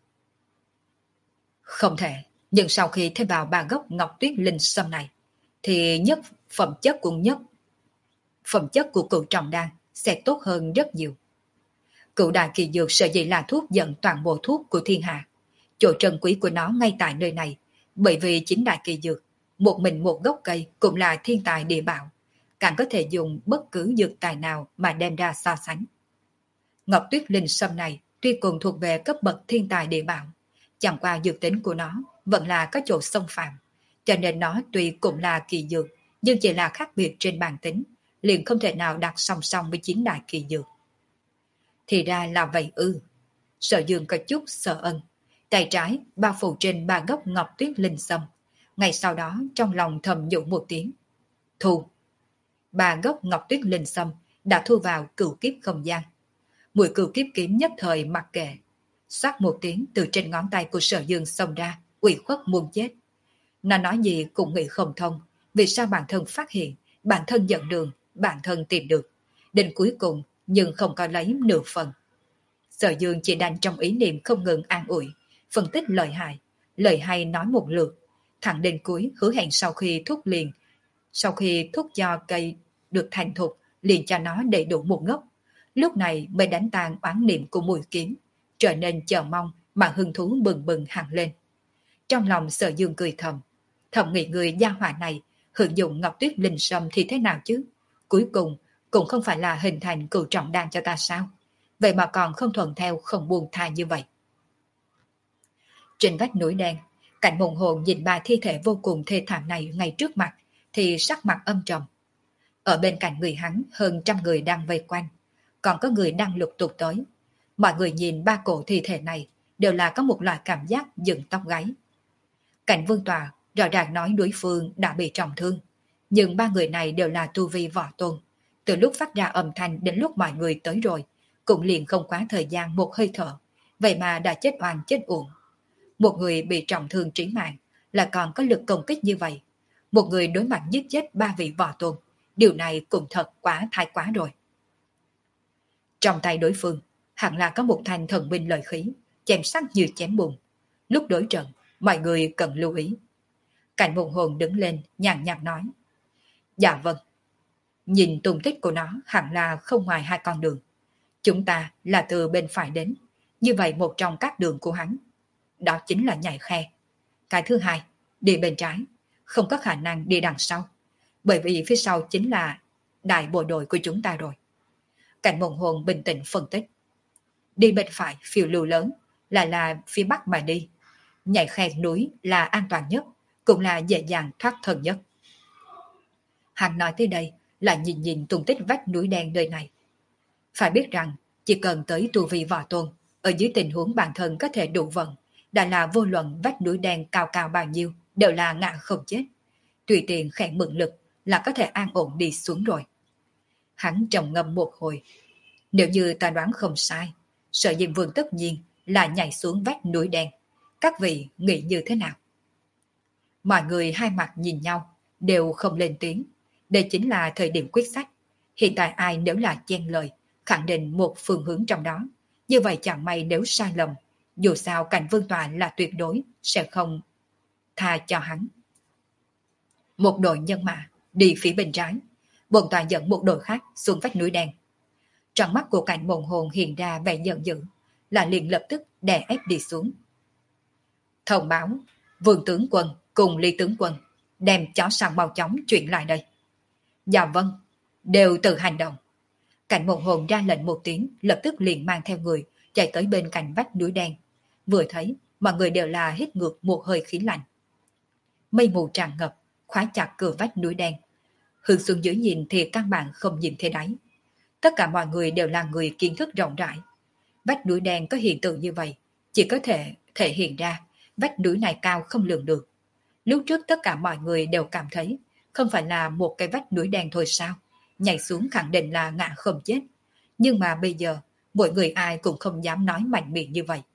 Không thể, nhưng sau khi thêm vào ba gốc ngọc tuyết linh sâm này, thì nhất phẩm chất của nhất phẩm chất của cửu trọng đan sẽ tốt hơn rất nhiều. Cửu đại kỳ dược sở dĩ là thuốc dẫn toàn bộ thuốc của thiên hạ. Chỗ trân quý của nó ngay tại nơi này, bởi vì chính đại kỳ dược, một mình một gốc cây cũng là thiên tài địa bảo, càng có thể dùng bất cứ dược tài nào mà đem ra so sánh. Ngọc tuyết linh sâm này tuy cùng thuộc về cấp bậc thiên tài địa bảo, chẳng qua dược tính của nó vẫn là có chỗ xông phạm, cho nên nó tuy cũng là kỳ dược, nhưng chỉ là khác biệt trên bản tính, liền không thể nào đặt song song với chín đại kỳ dược. Thì ra là vậy ư. Sở Dương có chút sợ ân, tay trái bao phủ trên ba gốc ngọc tuyết linh sâm, ngay sau đó trong lòng thầm nhủ một tiếng. Thu. Ba gốc ngọc tuyết linh sâm đã thu vào cửu kiếp không gian. Mùi cửu kiếp kiếm nhất thời mặc kệ. Xoát một tiếng từ trên ngón tay của Sở Dương xông ra, ủy khuất muốn chết. Nó nói gì cũng nghĩ không thông, vì sao bản thân phát hiện, bản thân dẫn đường, bản thân tìm được. Đến cuối cùng, nhưng không có lấy nửa phần. Sở Dương chỉ đành trong ý niệm không ngừng an ủi, phân tích lợi hại, lời hay nói một lượt, thẳng đến cuối hứa hẹn sau khi thuốc liền, sau khi thuốc cho cây được thành thục, liền cho nó đầy đủ một ngốc. Lúc này mới đánh tan oán niệm của mùi kiếm, trở nên chờ mong mà hứng thú bừng bừng hẳn lên. Trong lòng Sở Dương cười thầm, thầm nghĩ người gia hỏa này hưởng dụng ngọc tuyết linh sâm thì thế nào chứ? Cuối cùng cũng không phải là hình thành cửu trọng đan cho ta sao? Vậy mà còn không thuận theo không buông tha như vậy. Trên vách núi đen, cảnh mộng hồn nhìn ba thi thể vô cùng thê thảm này ngay trước mặt, thì sắc mặt âm trầm. Ở bên cạnh người hắn hơn trăm người đang vây quanh, còn có người đang lục tục tới. Mọi người nhìn ba cổ thi thể này đều là có một loại cảm giác dựng tóc gáy. Cảnh Vương Tòa rõ ràng nói đối phương đã bị trọng thương, nhưng ba người này đều là tu vi võ tôn. Từ lúc phát ra âm thanh đến lúc mọi người tới rồi, cũng liền không quá thời gian một hơi thở, vậy mà đã chết oan chết uổng. Một người bị trọng thương trí mạng là còn có lực công kích như vậy. Một người đối mặt giết chết ba vị võ tôn, điều này cũng thật quá thái quá rồi. Trong tay đối phương, hẳn là có một thanh thần binh lợi khí, chém sắc như chém bùn. Lúc đối trận, mọi người cần lưu ý. Cảnh Mộng Hồn đứng lên, nhàn nhạt nói. Dạ vâng. Nhìn tung tích của nó hẳn là không ngoài hai con đường. Chúng ta là từ bên phải đến, như vậy một trong các đường của hắn. Đó chính là nhảy khe. Cái thứ hai, đi bên trái, không có khả năng đi đằng sau, bởi vì phía sau chính là đại bộ đội của chúng ta rồi. Cảnh Mộng Hồn bình tĩnh phân tích. Đi bên phải phiêu lưu lớn, lại là phía bắc mà đi. Nhảy khe núi là an toàn nhất, cũng là dễ dàng thoát thân nhất. Hắn nói tới đây là nhìn nhìn tung tích vách núi đen nơi này. Phải biết rằng, chỉ cần tới tu vi võ tôn, ở dưới tình huống bản thân có thể đủ vận, đã là vô luận vách núi đen cao cao bao nhiêu, đều là ngã không chết. Tùy tiện khẽ mượn lực là có thể an ổn đi xuống rồi. Hắn trầm ngâm một hồi. Nếu như ta đoán không sai, Sở Diêm Vương tất nhiên là nhảy xuống vách núi đen. Các vị nghĩ như thế nào? Mọi người hai mặt nhìn nhau, đều không lên tiếng. Đây chính là thời điểm quyết sách. Hiện tại ai nếu là chen lời, khẳng định một phương hướng trong đó. Như vậy chẳng may nếu sai lầm, dù sao Cảnh Vương Tọa là tuyệt đối sẽ không tha cho hắn. Một đội nhân mã đi phía bên trái, bồn tọa dẫn một đội khác xuống vách núi đen. Trong mắt của Cảnh Mộng Hồn hiện ra vẻ giận dữ, là liền lập tức đè ép đi xuống. Thông báo, Vương tướng quân cùng Lý tướng quân đem chó săn mau chóng chuyển lại đây. Dạ vâng, đều tự hành động. Cảnh Mộng Hồn ra lệnh một tiếng, lập tức liền mang theo người chạy tới bên cạnh vách núi đen. Vừa thấy, mọi người đều là hít ngược một hơi khí lạnh. Mây mù tràn ngập, khóa chặt cửa vách núi đen. Hướng xuống dưới nhìn thì căn bản không nhìn thấy đáy. Tất cả mọi người đều là người kiến thức rộng rãi. Vách núi đen có hiện tượng như vậy, chỉ có thể thể hiện ra vách núi này cao không lường được. Lúc trước tất cả mọi người đều cảm thấy không phải là một cái vách núi đen thôi sao, nhảy xuống khẳng định là ngã không chết. Nhưng mà bây giờ, mỗi người ai cũng không dám nói mạnh miệng như vậy.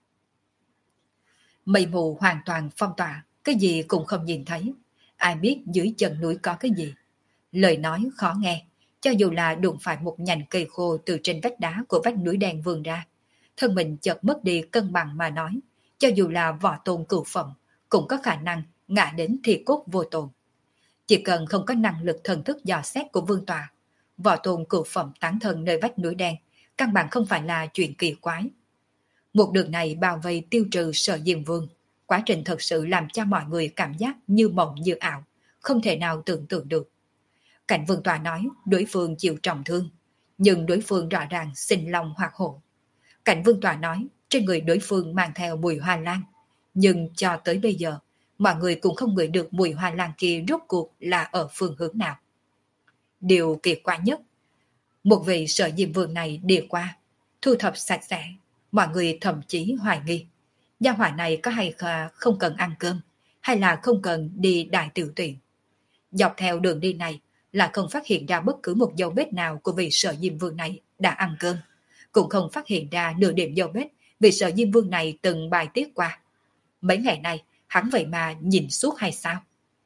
Mây mù hoàn toàn phong tỏa, cái gì cũng không nhìn thấy. Ai biết dưới chân núi có cái gì. Lời nói khó nghe, cho dù là đụng phải một nhành cây khô từ trên vách đá của vách núi đen vươn ra. Thân mình chợt mất đi cân bằng mà nói, cho dù là võ tôn cửu phẩm, cũng có khả năng ngã đến thi cốt vô tồn. Chỉ cần không có năng lực thần thức dò xét của vương tọa, võ tôn cửu phẩm tán thân nơi vách núi đen, căn bản không phải là chuyện kỳ quái. Một đường này bao vây tiêu trừ Sở Diêm Vương, quá trình thật sự làm cho mọi người cảm giác như mộng như ảo, không thể nào tưởng tượng được. Cảnh Vương tọa nói đối phương chịu trọng thương, nhưng đối phương rõ ràng sinh long hoặc hổ. Cảnh Vương tọa nói trên người đối phương mang theo mùi hoa lan, nhưng cho tới bây giờ, mọi người cũng không ngửi được mùi hoa lan kia rốt cuộc là ở phương hướng nào. Điều kỳ quái nhất, một vị Sở Diêm Vương này đi qua, thu thập sạch sẽ, mọi người thậm chí hoài nghi. Gia hỏa này có hay không cần ăn cơm, hay là không cần đi đại tiểu tuyển. Dọc theo đường đi này là không phát hiện ra bất cứ một dấu vết nào của vị Sở Diêm Vương này đã ăn cơm, cũng không phát hiện ra nửa điểm dấu vết vị Sở Diêm Vương này từng bài tiết qua. Mấy ngày nay, hắn vậy mà nhìn suốt hay sao?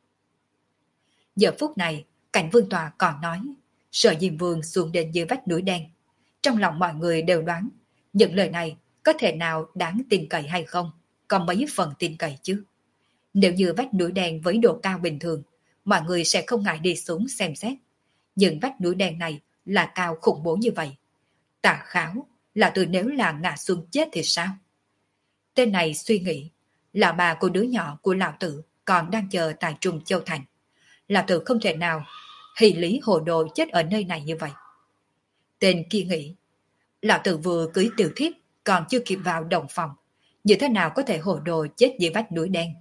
Giờ phút này, Cảnh Vương tọa còn nói, Sở Diêm Vương xuống đến dưới vách núi đen. Trong lòng mọi người đều đoán, những lời này có thể nào đáng tin cậy hay không, có mấy phần tin cậy chứ. Nếu như vách núi đen với độ cao bình thường, mọi người sẽ không ngại đi xuống xem xét. Nhưng vách núi đen này là cao khủng bố như vậy. Tà kháo là từ nếu là ngã xuống chết thì sao? Tên này suy nghĩ, là bà của đứa nhỏ của lão tử còn đang chờ tại Trung Châu Thành. Lão tử không thể nào hỷ lý hồ đồ chết ở nơi này như vậy. Tên kia nghĩ, lão tử vừa cưới tiểu thiếp còn chưa kịp vào đồng phòng, như thế nào có thể hồ đồ chết dưới vách núi đen?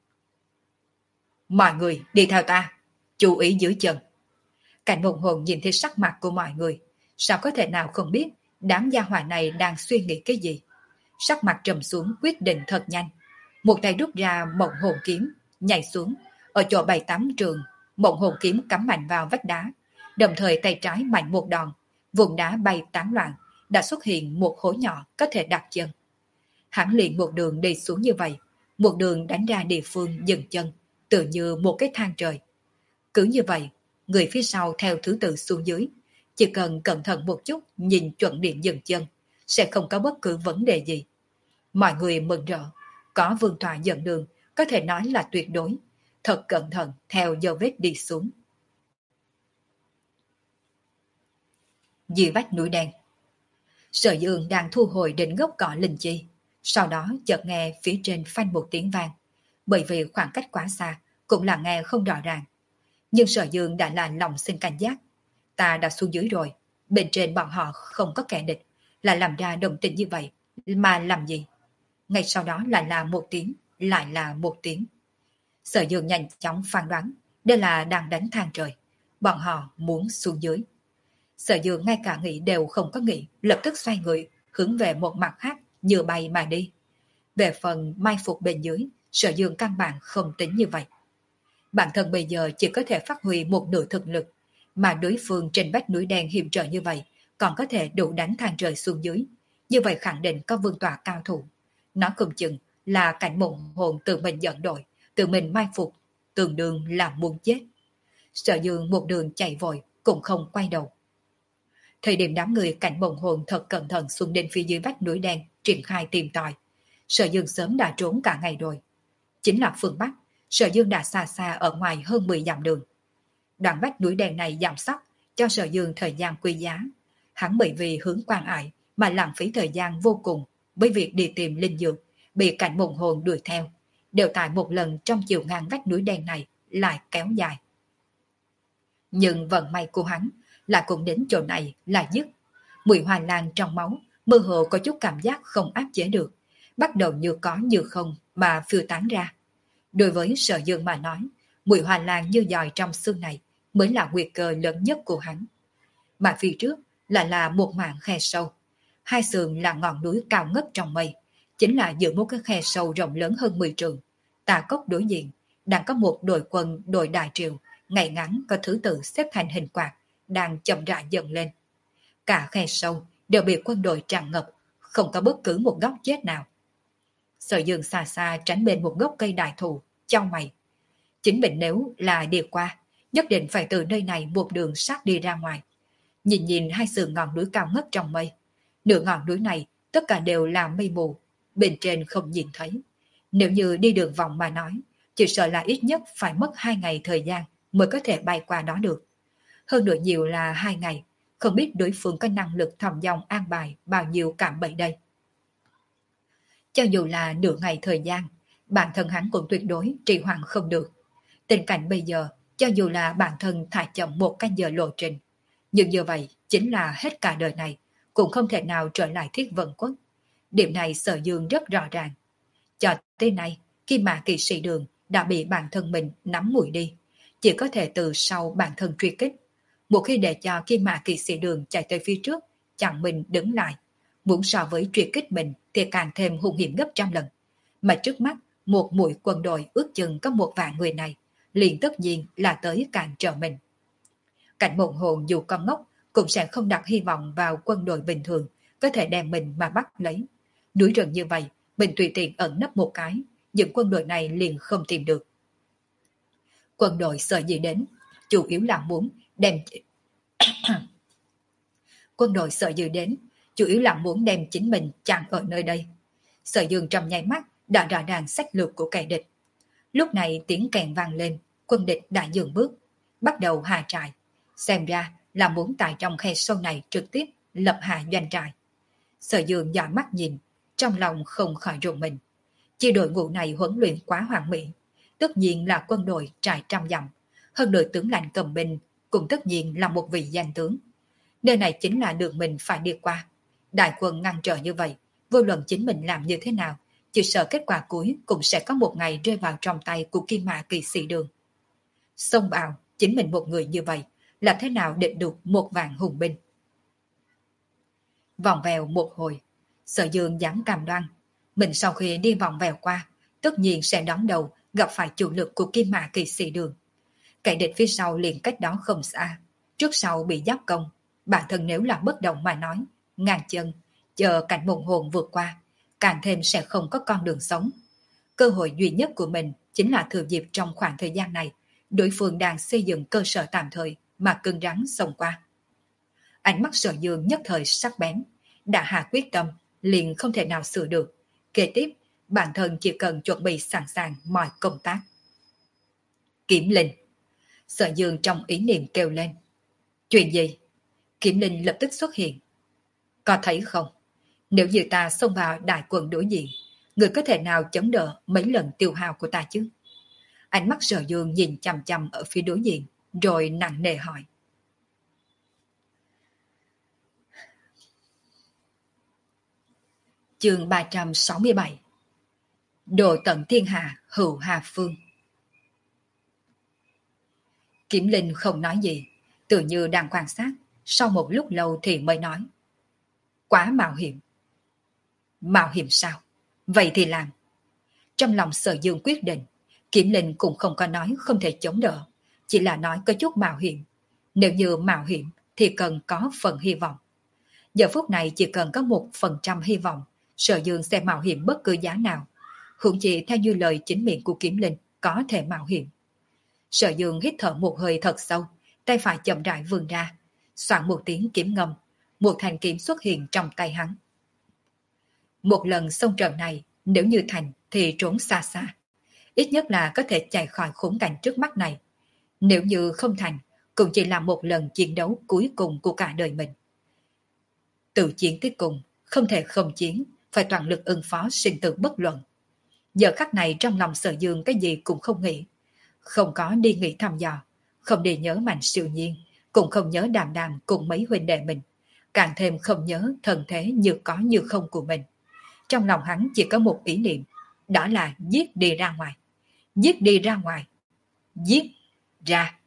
Mọi người đi theo ta, chú ý giữ chân. Cảnh Mộng Hồn nhìn thấy sắc mặt của mọi người, sao có thể nào không biết đám gia hỏa này đang suy nghĩ cái gì. Sắc mặt trầm xuống quyết định thật nhanh, một tay rút ra Mộng Hồn kiếm, nhảy xuống, ở chỗ bảy tám trường, Mộng Hồn kiếm cắm mạnh vào vách đá, đồng thời tay trái mạnh một đòn, vùng đá bay tán loạn, đã xuất hiện một hố nhỏ có thể đặt chân. Hắn liền một đường đi xuống như vậy, một đường đánh ra địa phương dừng chân, tự như một cái thang trời. Cứ như vậy, người phía sau theo thứ tự xuống dưới, chỉ cần cẩn thận một chút nhìn chuẩn điểm dừng chân, sẽ không có bất cứ vấn đề gì. Mọi người mừng rỡ, có vương tọa dẫn đường, có thể nói là tuyệt đối, thật cẩn thận theo dấu vết đi xuống. Dưới vách núi đen, Sở Dương đang thu hồi đến gốc cỏ linh chi, sau đó chợt nghe phía trên phanh một tiếng vang, bởi vì khoảng cách quá xa, cũng là nghe không rõ ràng. Nhưng Sở Dương đã là lòng sinh cảnh giác. Ta đã xuống dưới rồi, bên trên bọn họ không có kẻ địch, là làm ra đồng tình như vậy, mà làm gì? Ngay sau đó lại là một tiếng, lại là một tiếng. Sở Dương nhanh chóng phán đoán, đây là đang đánh thang trời, bọn họ muốn xuống dưới. Sở Dương ngay cả nghĩ đều không có nghĩ, lập tức xoay người, hướng về một mặt khác, như bay mà đi. Về phần mai phục bên dưới, Sở Dương căn bản không tính như vậy. Bản thân bây giờ chỉ có thể phát huy một nửa thực lực, mà đối phương trên vách núi đen hiểm trở như vậy, còn có thể đủ đánh thang trời xuống dưới. Như vậy khẳng định có vương tọa cao thủ. Nó không chừng là Cảnh Mộng Hồn tự mình dẫn đội, tự mình mai phục, tương đương là muốn chết. Sở Dương một đường chạy vội, cũng không quay đầu. Thời điểm đám người cảnh bồng hồn thật cẩn thận xuống đến phía dưới vách núi đen triển khai tìm tòi. Sở Dương sớm đã trốn cả ngày rồi. Chính là phương Bắc, Sở Dương đã xa xa ở ngoài hơn mười dặm đường. Đoạn vách núi đen này giảm sắc cho Sở Dương thời gian quý giá. Hắn bởi vì hướng quan ải mà lãng phí thời gian vô cùng với việc đi tìm linh dược, bị cảnh bồng hồn đuổi theo, đều tại một lần trong chiều ngang vách núi đen này lại kéo dài. Nhưng vận may của hắn là cũng đến chỗ này là dứt. Mùi hoa lan trong máu mơ hồ có chút cảm giác không áp chế được, bắt đầu như có như không mà phiêu tán ra. Đối với Sở Dương mà nói, mùi hoa lan như dòi trong xương này mới là nguy cơ lớn nhất của hắn. Mà phía trước là là một mảng khe sâu. Hai sườn là ngọn núi cao ngất trong mây, chính là giữa một cái khe sâu rộng lớn hơn mười trượng. Tà cốc đối diện đang có một đội quân đội đại triều ngày ngắn có thứ tự xếp thành hình quạt đang chậm rãi dần lên. Cả khe sâu đều bị quân đội tràn ngập, không có bất cứ một góc chết nào. Sở Dương xa xa tránh bên một gốc cây đại thụ, chau mày. Chính mình nếu là đi qua, nhất định phải từ nơi này một đường sát đi ra ngoài. Nhìn nhìn hai sườn ngọn núi cao ngất trong mây. Nửa ngọn núi này tất cả đều là mây mù, bên trên không nhìn thấy. Nếu như đi đường vòng mà nói, chỉ sợ là ít nhất phải mất hai ngày thời gian mới có thể bay qua đó được. Hơn nữa nhiều là hai ngày, không biết đối phương có năng lực thầm dòng an bài bao nhiêu cạm bẫy đây. Cho dù là nửa ngày thời gian, bản thân hắn cũng tuyệt đối trì hoãn không được. Tình cảnh bây giờ, cho dù là bản thân thả chậm một canh giờ lộ trình, nhưng như vậy chính là hết cả đời này, cũng không thể nào trở lại Thiết Vân Quốc. Điểm này Sở Dương rất rõ ràng. Cho tới nay, khi mà kỳ sĩ đường đã bị bản thân mình nắm mũi đi, chỉ có thể từ sau bản thân truy kích. Một khi để cho khi mà kỳ sĩ đường chạy tới phía trước, chẳng mình đứng lại, muốn so với truy kích mình thì càng thêm hung hiểm gấp trăm lần. Mà trước mắt, một mũi quân đội ước chừng có một vạn người này, liền tất nhiên là tới cản trở mình. Cảnh Mộng Hồn dù con ngốc cũng sẽ không đặt hy vọng vào quân đội bình thường có thể đem mình mà bắt lấy. Núi rừng như vậy, mình tùy tiện ẩn nấp một cái, những quân đội này liền không tìm được. Quân đội sợ gì đến, chủ yếu là muốn đem quân đội sợ gì đến, chủ yếu là muốn đem chính mình chặn ở nơi đây. Sở Dương trong nháy mắt đã rõ ràng sách lược của kẻ địch. Lúc này tiếng kèn vang lên, quân địch đã dừng bước, bắt đầu hạ trại. Xem ra là muốn tại trong khe sâu này trực tiếp lập hạ doanh trại. Sở Dương dõi mắt nhìn, trong lòng không khỏi rùng mình. Chi đội ngũ này huấn luyện quá hoàn mỹ, tất nhiên là quân đội trải trăm dặm, hơn đội tướng lãnh cầm binh cũng tất nhiên là một vị danh tướng. Nơi này chính là đường mình phải đi qua. Đại quân ngăn trở như vậy, vô luận chính mình làm như thế nào, chỉ sợ kết quả cuối cũng sẽ có một ngày rơi vào trong tay của Kim Mã Kỳ Sĩ Đường. Xông bào, chính mình một người như vậy, là thế nào định được một vạn hùng binh? Vòng vèo một hồi, Sở Dương dám cam đoan, mình sau khi đi vòng vèo qua, tất nhiên sẽ đón đầu gặp phải chủ lực của Kim Mã Kỳ Sĩ Đường. Kẻ địch phía sau liền cách đó không xa, trước sau bị giáp công, bản thân nếu là bất động mà nói, ngàn chân, chờ cảnh Mộng Hồn vượt qua, càng thêm sẽ không có con đường sống. Cơ hội duy nhất của mình chính là thừa dịp trong khoảng thời gian này, đối phương đang xây dựng cơ sở tạm thời mà cứng rắn xông qua. Ánh mắt Sở Dương nhất thời sắc bén, đã hạ quyết tâm, liền không thể nào sửa được. Kế tiếp, bản thân chỉ cần chuẩn bị sẵn sàng mọi công tác. Kiểm Linh. Sở Dương trong ý niệm kêu lên. Chuyện gì? Kiểm Linh lập tức xuất hiện. Có thấy không? Nếu như ta xông vào đại quân đối diện, người có thể nào chống đỡ mấy lần tiêu hao của ta chứ? Ánh mắt Sở Dương nhìn chằm chằm ở phía đối diện, rồi nặng nề hỏi. Chương ba trăm sáu mươi bảy. Đồ tận thiên hạ hữu Hà Phương. Kiểm Linh không nói gì, tự như đang quan sát, sau một lúc lâu thì mới nói. Quá mạo hiểm. Mạo hiểm sao? Vậy thì làm. Trong lòng Sở Dương quyết định, Kiểm Linh cũng không có nói không thể chống đỡ, chỉ là nói có chút mạo hiểm. Nếu như mạo hiểm thì cần có phần hy vọng. Giờ phút này chỉ cần có một phần trăm hy vọng, Sở Dương sẽ mạo hiểm bất cứ giá nào. Huống chi theo như lời chính miệng của Kiểm Linh, có thể mạo hiểm. Sở Dương hít thở một hơi thật sâu, tay phải chậm rãi vươn ra, soạn một tiếng kiếm ngâm, một thanh kiếm xuất hiện trong tay hắn. Một lần xông trận này, nếu như thành thì trốn xa xa, ít nhất là có thể chạy khỏi khốn cảnh trước mắt này. Nếu như không thành, cũng chỉ là một lần chiến đấu cuối cùng của cả đời mình. Tự chiến tới cùng, không thể không chiến, phải toàn lực ứng phó sinh tử bất luận. Giờ khắc này trong lòng Sở Dương cái gì cũng không nghĩ, không có đi nghĩ thăm dò, không đi nhớ Mạnh Siêu Nhiên, cũng không nhớ Đàm Đàm cùng mấy huynh đệ mình, càng thêm không nhớ thần thế như có như không của mình. Trong lòng hắn chỉ có một ý niệm, đó là giết đi ra ngoài, giết đi ra ngoài, giết ra.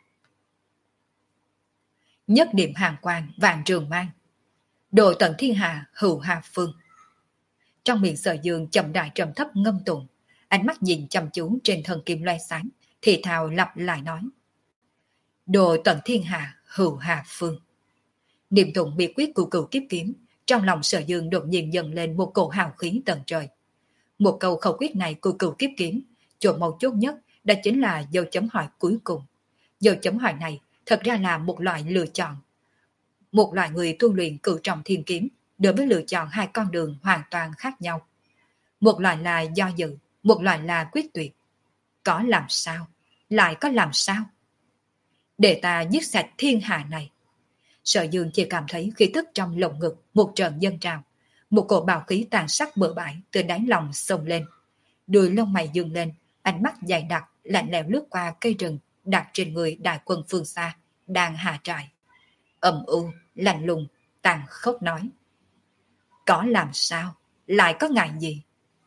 Nhất điểm hàng quang vạn trường mang, đồ tận thiên hạ hữu hà phương. Trong miệng Sở Dương chậm rãi trầm thấp ngâm tụng, ánh mắt nhìn chăm chú trên thân kim loe sáng, thì thào lặp lại nói: đồ tận thiên hạ hữu hà phương. Niệm tụng bí quyết của Cửu Kiếp Kiếm, trong lòng Sở Dương đột nhiên dần lên một cổ hào khí tận trời. Một câu khẩu quyết này của Cửu Kiếp Kiếm, chỗ mấu chốt nhất đó chính là dấu chấm hỏi cuối cùng. Dấu chấm hỏi này thật ra là một loại lựa chọn. Một loại người tu luyện cửu trọng thiên kiếm đối với lựa chọn hai con đường hoàn toàn khác nhau. Một loại là do dự, một loại là quyết tuyệt. Có làm sao, lại có làm sao? Để ta giết sạch thiên hạ này. Sở Dương chỉ cảm thấy khí tức trong lồng ngực một trận dâng trào, một cổ bào khí tàn sắc bừa bãi từ đáy lòng xông lên. Đuôi lông mày dương lên, ánh mắt dày đặc lạnh lẽo lướt qua cây rừng đặt trên người đại quân phương xa đang hạ trại. Ầm u, lạnh lùng, tàn khốc nói: có làm sao, lại có ngại gì?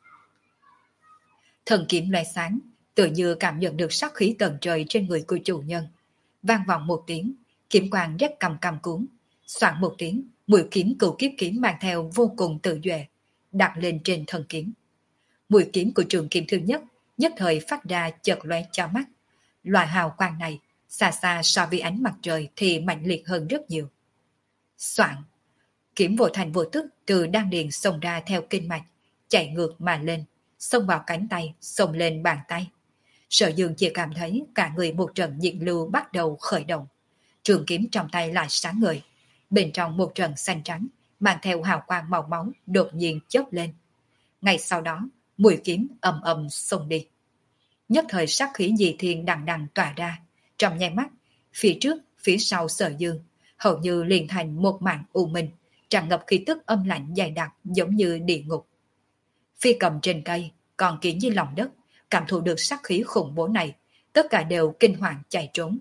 Thần kiếm loe sáng, tự như cảm nhận được sắc khí tận trời trên người của chủ nhân. Vang vọng một tiếng, kiếm quang rất cầm cầm cuốn. Soạn một tiếng, mũi kiếm Cửu Kiếp Kiếm mang theo vô cùng tự duệ, đặt lên trên thần kiếm. Mũi kiếm của trường kiếm thứ nhất, nhất thời phát ra chợt lóe cho mắt. Loại hào quang này, xa xa so với ánh mặt trời thì mạnh liệt hơn rất nhiều. Soạn, kiếm vô thành vô tức từ đan điền xông ra theo kinh mạch, chạy ngược mà lên, xông vào cánh tay, xông lên bàn tay. Sở Dương chỉ cảm thấy cả người một trận nhiệt lưu bắt đầu khởi động. Trường kiếm trong tay lại sáng ngời, bên trong một trận xanh trắng, mang theo hào quang màu máu đột nhiên chớp lên. Ngay sau đó, mũi kiếm ầm ầm xông đi. Nhất thời sắc khí dị thiên đằng đằng tỏa ra, trong nháy mắt, phía trước, phía sau Sở Dương, hầu như liền thành một mảng u minh, tràn ngập khí tức âm lạnh dày đặc giống như địa ngục. Phi cầm trên cây, còn kiến dưới lòng đất, cảm thụ được sắc khí khủng bố này, tất cả đều kinh hoàng chạy trốn.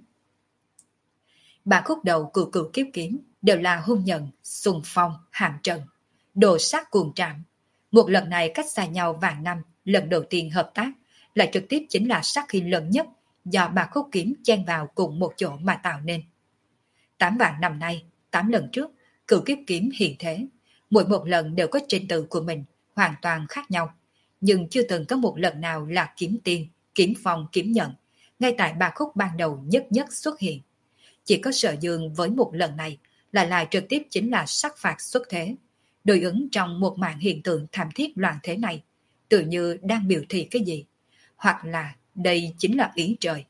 Ba khúc đầu của Cửu Kiếp Kiếm đều là hung nhận, xung phong, hạng trận, đồ sát cuồng trảm. Một lần này cách xa nhau vài năm, lần đầu tiên hợp tác, lại trực tiếp chính là sát khí lớn nhất do ba khúc kiếm chen vào cùng một chỗ mà tạo nên. Tám vạn năm nay, tám lần trước, Cửu Kiếp Kiếm hiện thế, mỗi một lần đều có trình tự của mình, hoàn toàn khác nhau, nhưng chưa từng có một lần nào là kiếm tiên, kiếm phong, kiếm nhận, ngay tại ba khúc ban đầu nhất nhất xuất hiện. Chỉ có Sở Dương với một lần này lại lại trực tiếp chính là sát phạt xuất thế, đối ứng trong một màn hiện tượng thảm thiết loạn thế này, tự như đang biểu thị cái gì, hoặc là đây chính là ý trời.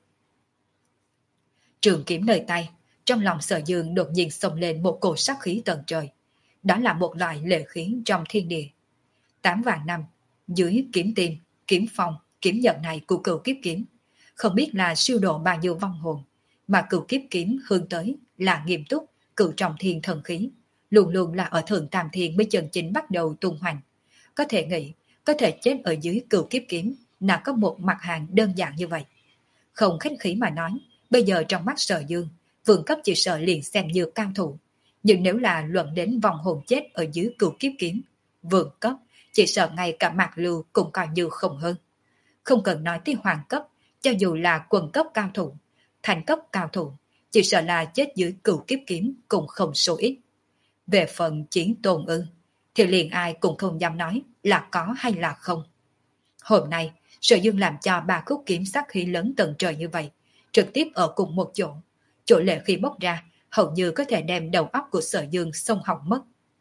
Trường kiếm nơi tay, trong lòng Sở Dương đột nhiên xông lên một cổ sát khí tận trời. Đó là một loại lệ khí trong thiên địa. Tám vạn năm, dưới kiếm tiên, kiếm phong, kiếm nhận này của Cửu Kiếp Kiếm, không biết là siêu độ bao nhiêu vong hồn, mà Cửu Kiếp Kiếm hướng tới là nghiêm túc, cửu trọng thiên thần khí, luôn luôn là ở thượng tam thiên mới chân chính bắt đầu tung hoành. Có thể nghĩ, có thể chết ở dưới Cửu Kiếp Kiếm, nào có một mặt hàng đơn giản như vậy. Không khách khí mà nói, bây giờ trong mắt Sở Dương, vương cấp chỉ sợ liền xem như cao thủ. Nhưng nếu là luận đến vòng hồn chết ở dưới Cửu Kiếp Kiếm, vương cấp chỉ sợ ngay cả Mạc Lưu cũng coi như không hơn. Không cần nói tới hoàng cấp, cho dù là quần cấp cao thủ, thành cấp cao thủ, chỉ sợ là chết dưới Cửu Kiếp Kiếm cũng không số ít. Về phần chiến tôn ư, thì liền ai cũng không dám nói là có hay là không. Hôm nay, Sở Dương làm cho ba khúc kiếm sắc khí lớn tận trời như vậy, trực tiếp ở cùng một chỗ. Chỗ lệ khí bốc ra, hầu như có thể đem đầu óc của Sở Dương xông hỏng mất.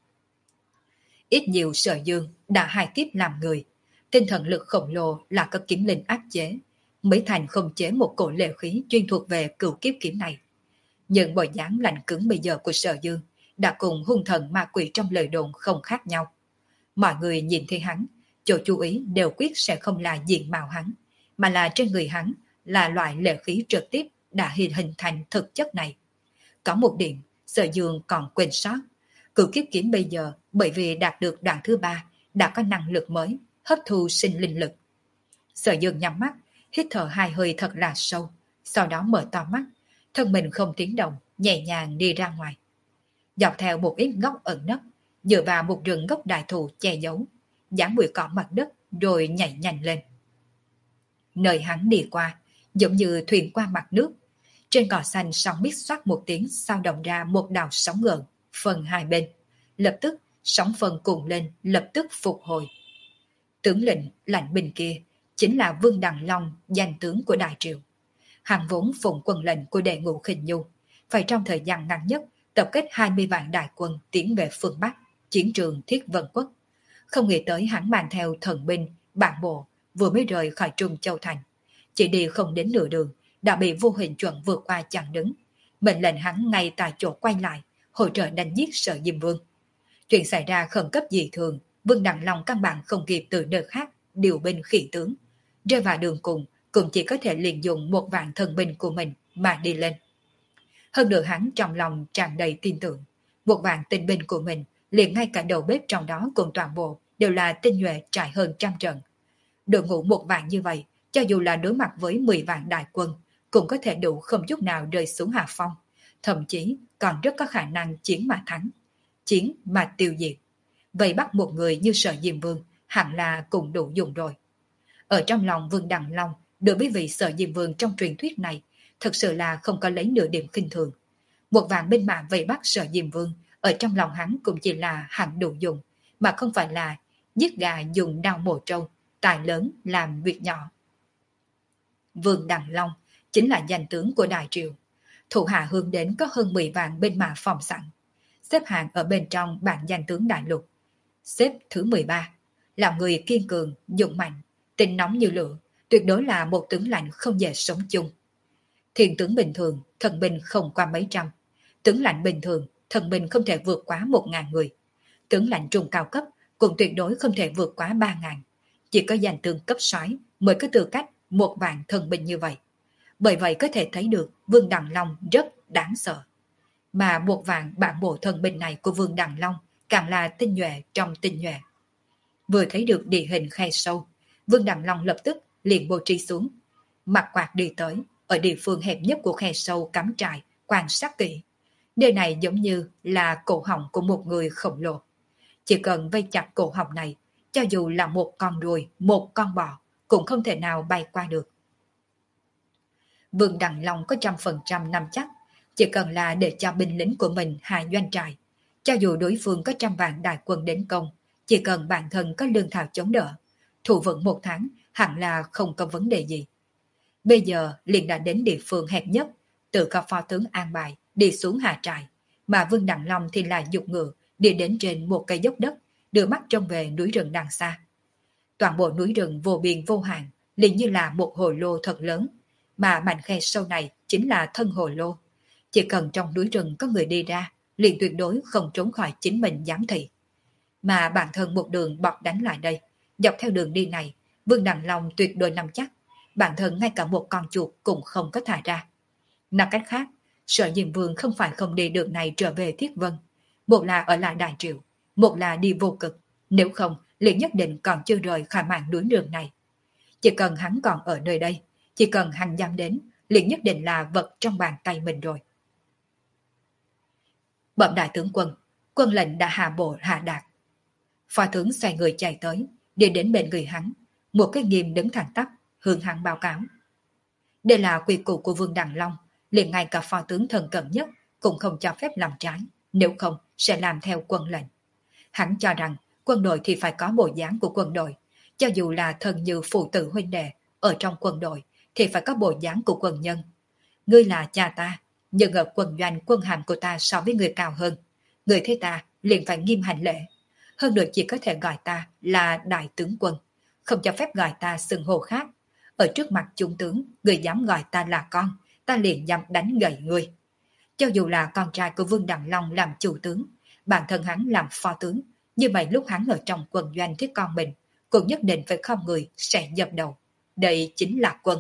Ít nhiều Sở Dương đã hai kiếp làm người, tinh thần lực khổng lồ là có kiếm linh áp chế, mới thành không chế một cổ lệ khí chuyên thuộc về cửu kiếp kiếm này. Nhưng bộ dáng lạnh cứng bây giờ của Sở Dương đã cùng hung thần ma quỷ trong lời đồn không khác nhau. Mọi người nhìn thấy hắn, chỗ chú ý đều quyết sẽ không là diện mạo hắn, mà là trên người hắn là loại lệ khí trực tiếp đã hình hình thành thực chất này. Có một điểm, Sở Dương còn quên sót. Cửu kiếp kiếm bây giờ bởi vì đạt được đoạn thứ ba đã có năng lực mới, hấp thu sinh linh lực. Sở Dương nhắm mắt, hít thở hai hơi thật là sâu, sau đó mở to mắt, thân mình không tiếng động, nhẹ nhàng đi ra ngoài. Dọc theo một ít góc ẩn nấp, dựa vào một rừng gốc đại thụ che giấu, dán bụi cỏ mặt đất rồi nhảy nhanh lên. Nơi hắn đi qua, giống như thuyền qua mặt nước. Trên cỏ xanh sóng biết xoát một tiếng sao động ra một đào sóng gợn, phần hai bên. Lập tức, sóng phần cùng lên, lập tức phục hồi. Tướng lĩnh lạnh bình kia chính là Vương Đằng Long, danh tướng của Đại Triều. Hắn vốn phụng quân lệnh của đệ ngũ Khinh Nhu, phải trong thời gian ngắn nhất tập kết hai mươi vạn đại quân tiến về phương Bắc, chiến trường Thiết Vân Quốc. Không nghĩ tới hắn mang theo thần binh, bản bộ, vừa mới rời khỏi Trung Châu Thành. Chỉ đi không đến nửa đường, đã bị vô hình chuẩn vượt qua chặn đứng. Mệnh lệnh hắn ngay tại chỗ quay lại, hỗ trợ đánh giết Sở Diêm Vương. Chuyện xảy ra khẩn cấp dị thường, Vương Đằng Long căn bản không kịp từ nơi khác điều binh khỉ tướng. Rơi vào đường cùng, cũng chỉ có thể liền dùng một vạn thần binh của mình mà đi lên. Hơn nữa hắn trong lòng tràn đầy tin tưởng. Một vạn tinh binh của mình, liền ngay cả đầu bếp trong đó cùng toàn bộ đều là tinh nhuệ trải hơn trăm trận. Đội ngũ một vạn như vậy, cho dù là đối mặt với mười vạn đại quân, cũng có thể đủ không chút nào rơi xuống hạ phong. Thậm chí còn rất có khả năng chiến mà thắng, chiến mà tiêu diệt. Vậy bắt một người như Sở Diêm Vương hẳn là cũng đủ dùng rồi. Ở trong lòng Vương Đằng Long, đối với vị Sở Diêm Vương trong truyền thuyết này, thật sự là không có lấy nửa điểm khinh thường. Một vạn binh mã vây bắt Sở Diêm Vương, ở trong lòng hắn cũng chỉ là hẳn đủ dùng, mà không phải là giết gà dùng đao mổ trâu, tài lớn làm việc nhỏ. Vương Đằng Long chính là danh tướng của Đại Triều. Thủ hạ hướng đến có hơn mười vạn binh mã phòng sẵn, xếp hạng ở bên trong bảng danh tướng đại lục. Xếp thứ mười ba, là người kiên cường, dũng mạnh, tính nóng như lửa, tuyệt đối là một tướng lãnh không dễ sống chung. Thiên tướng bình thường, thần binh không qua mấy trăm. Tướng lãnh bình thường, thần binh không thể vượt quá một ngàn người. Tướng lãnh trung cao cấp cũng tuyệt đối không thể vượt quá ba ngàn. Chỉ có danh tướng cấp soái mới có tư cách một vạn thần binh như vậy. Bởi vậy có thể thấy được Vương Đằng Long rất đáng sợ. Mà một vạn bản bộ thần binh này của Vương Đằng Long càng là tinh nhuệ trong tinh nhuệ. Vừa thấy được địa hình khe sâu, Vương Đằng Long lập tức liền bố trí xuống. Mặt quạt đi tới, ở địa phương hẹp nhất của khe sâu cắm trại, quan sát kỹ. Nơi này giống như là cổ họng của một người khổng lồ. Chỉ cần vây chặt cổ họng này, cho dù là một con ruồi, một con bò, cũng không thể nào bay qua được. Vương Đằng Long có trăm phần trăm nắm chắc, chỉ cần là để cho binh lính của mình hạ doanh trại. Cho dù đối phương có trăm vạn đại quân đến công, chỉ cần bản thân có lương thảo chống đỡ, thủ vững một tháng hẳn là không có vấn đề gì. Bây giờ liền đã đến địa phương hẹp nhất, tự có phó tướng an bài đi xuống hạ trại, mà Vương Đằng Long thì lại dục ngựa đi đến trên một cây dốc đất, đưa mắt trông về núi rừng đằng xa. Toàn bộ núi rừng vô biên vô hạn, liền như là một hồ lô thật lớn, mà mảnh khe sâu này chính là thân hồ lô. Chỉ cần trong núi rừng có người đi ra, liền tuyệt đối không trốn khỏi chính mình giám thị. Mà bản thân một đường bọt đánh lại đây, dọc theo đường đi này, Vương Đằng Long tuyệt đối nắm chắc, bản thân ngay cả một con chuột cũng không có thả ra. Nói cách khác, Sở Diêm Vương không phải không đi đường này trở về Thiết Vân, một là ở lại Đại Triều, một là đi vô cực, nếu không liền nhất định còn chưa rời khỏi mảng núi rừng này. Chỉ cần hắn còn ở nơi đây, chỉ cần hắn dám đến, liền nhất định là vật trong bàn tay mình rồi. Bẩm đại tướng quân, quân lệnh đã hạ bộ hạ đạt. Phó tướng xoay người chạy tới, đi đến bên người hắn, một cái nghiêm đứng thẳng tắp, hướng hắn báo cáo. Đây là quy củ của Vương Đằng Long, liền ngay cả phó tướng thần cận nhất cũng không cho phép làm trái, nếu không sẽ làm theo quân lệnh. Hắn cho rằng quân đội thì phải có bộ dáng của quân đội, cho dù là thần như phụ tử huynh đệ ở trong quân đội thì phải có bộ dáng của quân nhân. Ngươi là cha ta, nhưng ở quân doanh quân hàm của ta so với người cao hơn, người thấy ta liền phải nghiêm hành lễ. Hơn nữa chỉ có thể gọi ta là đại tướng quân, không cho phép gọi ta xưng hô khác. Ở trước mặt trung tướng, người dám gọi ta là con, ta liền dám đánh gậy ngươi. Cho dù là con trai của Vương Đặng Long làm chủ tướng, bản thân hắn làm phó tướng, như vậy lúc hắn ở trong quân doanh thiết con mình, cũng nhất định phải không người sẽ dập đầu. Đây chính là quân.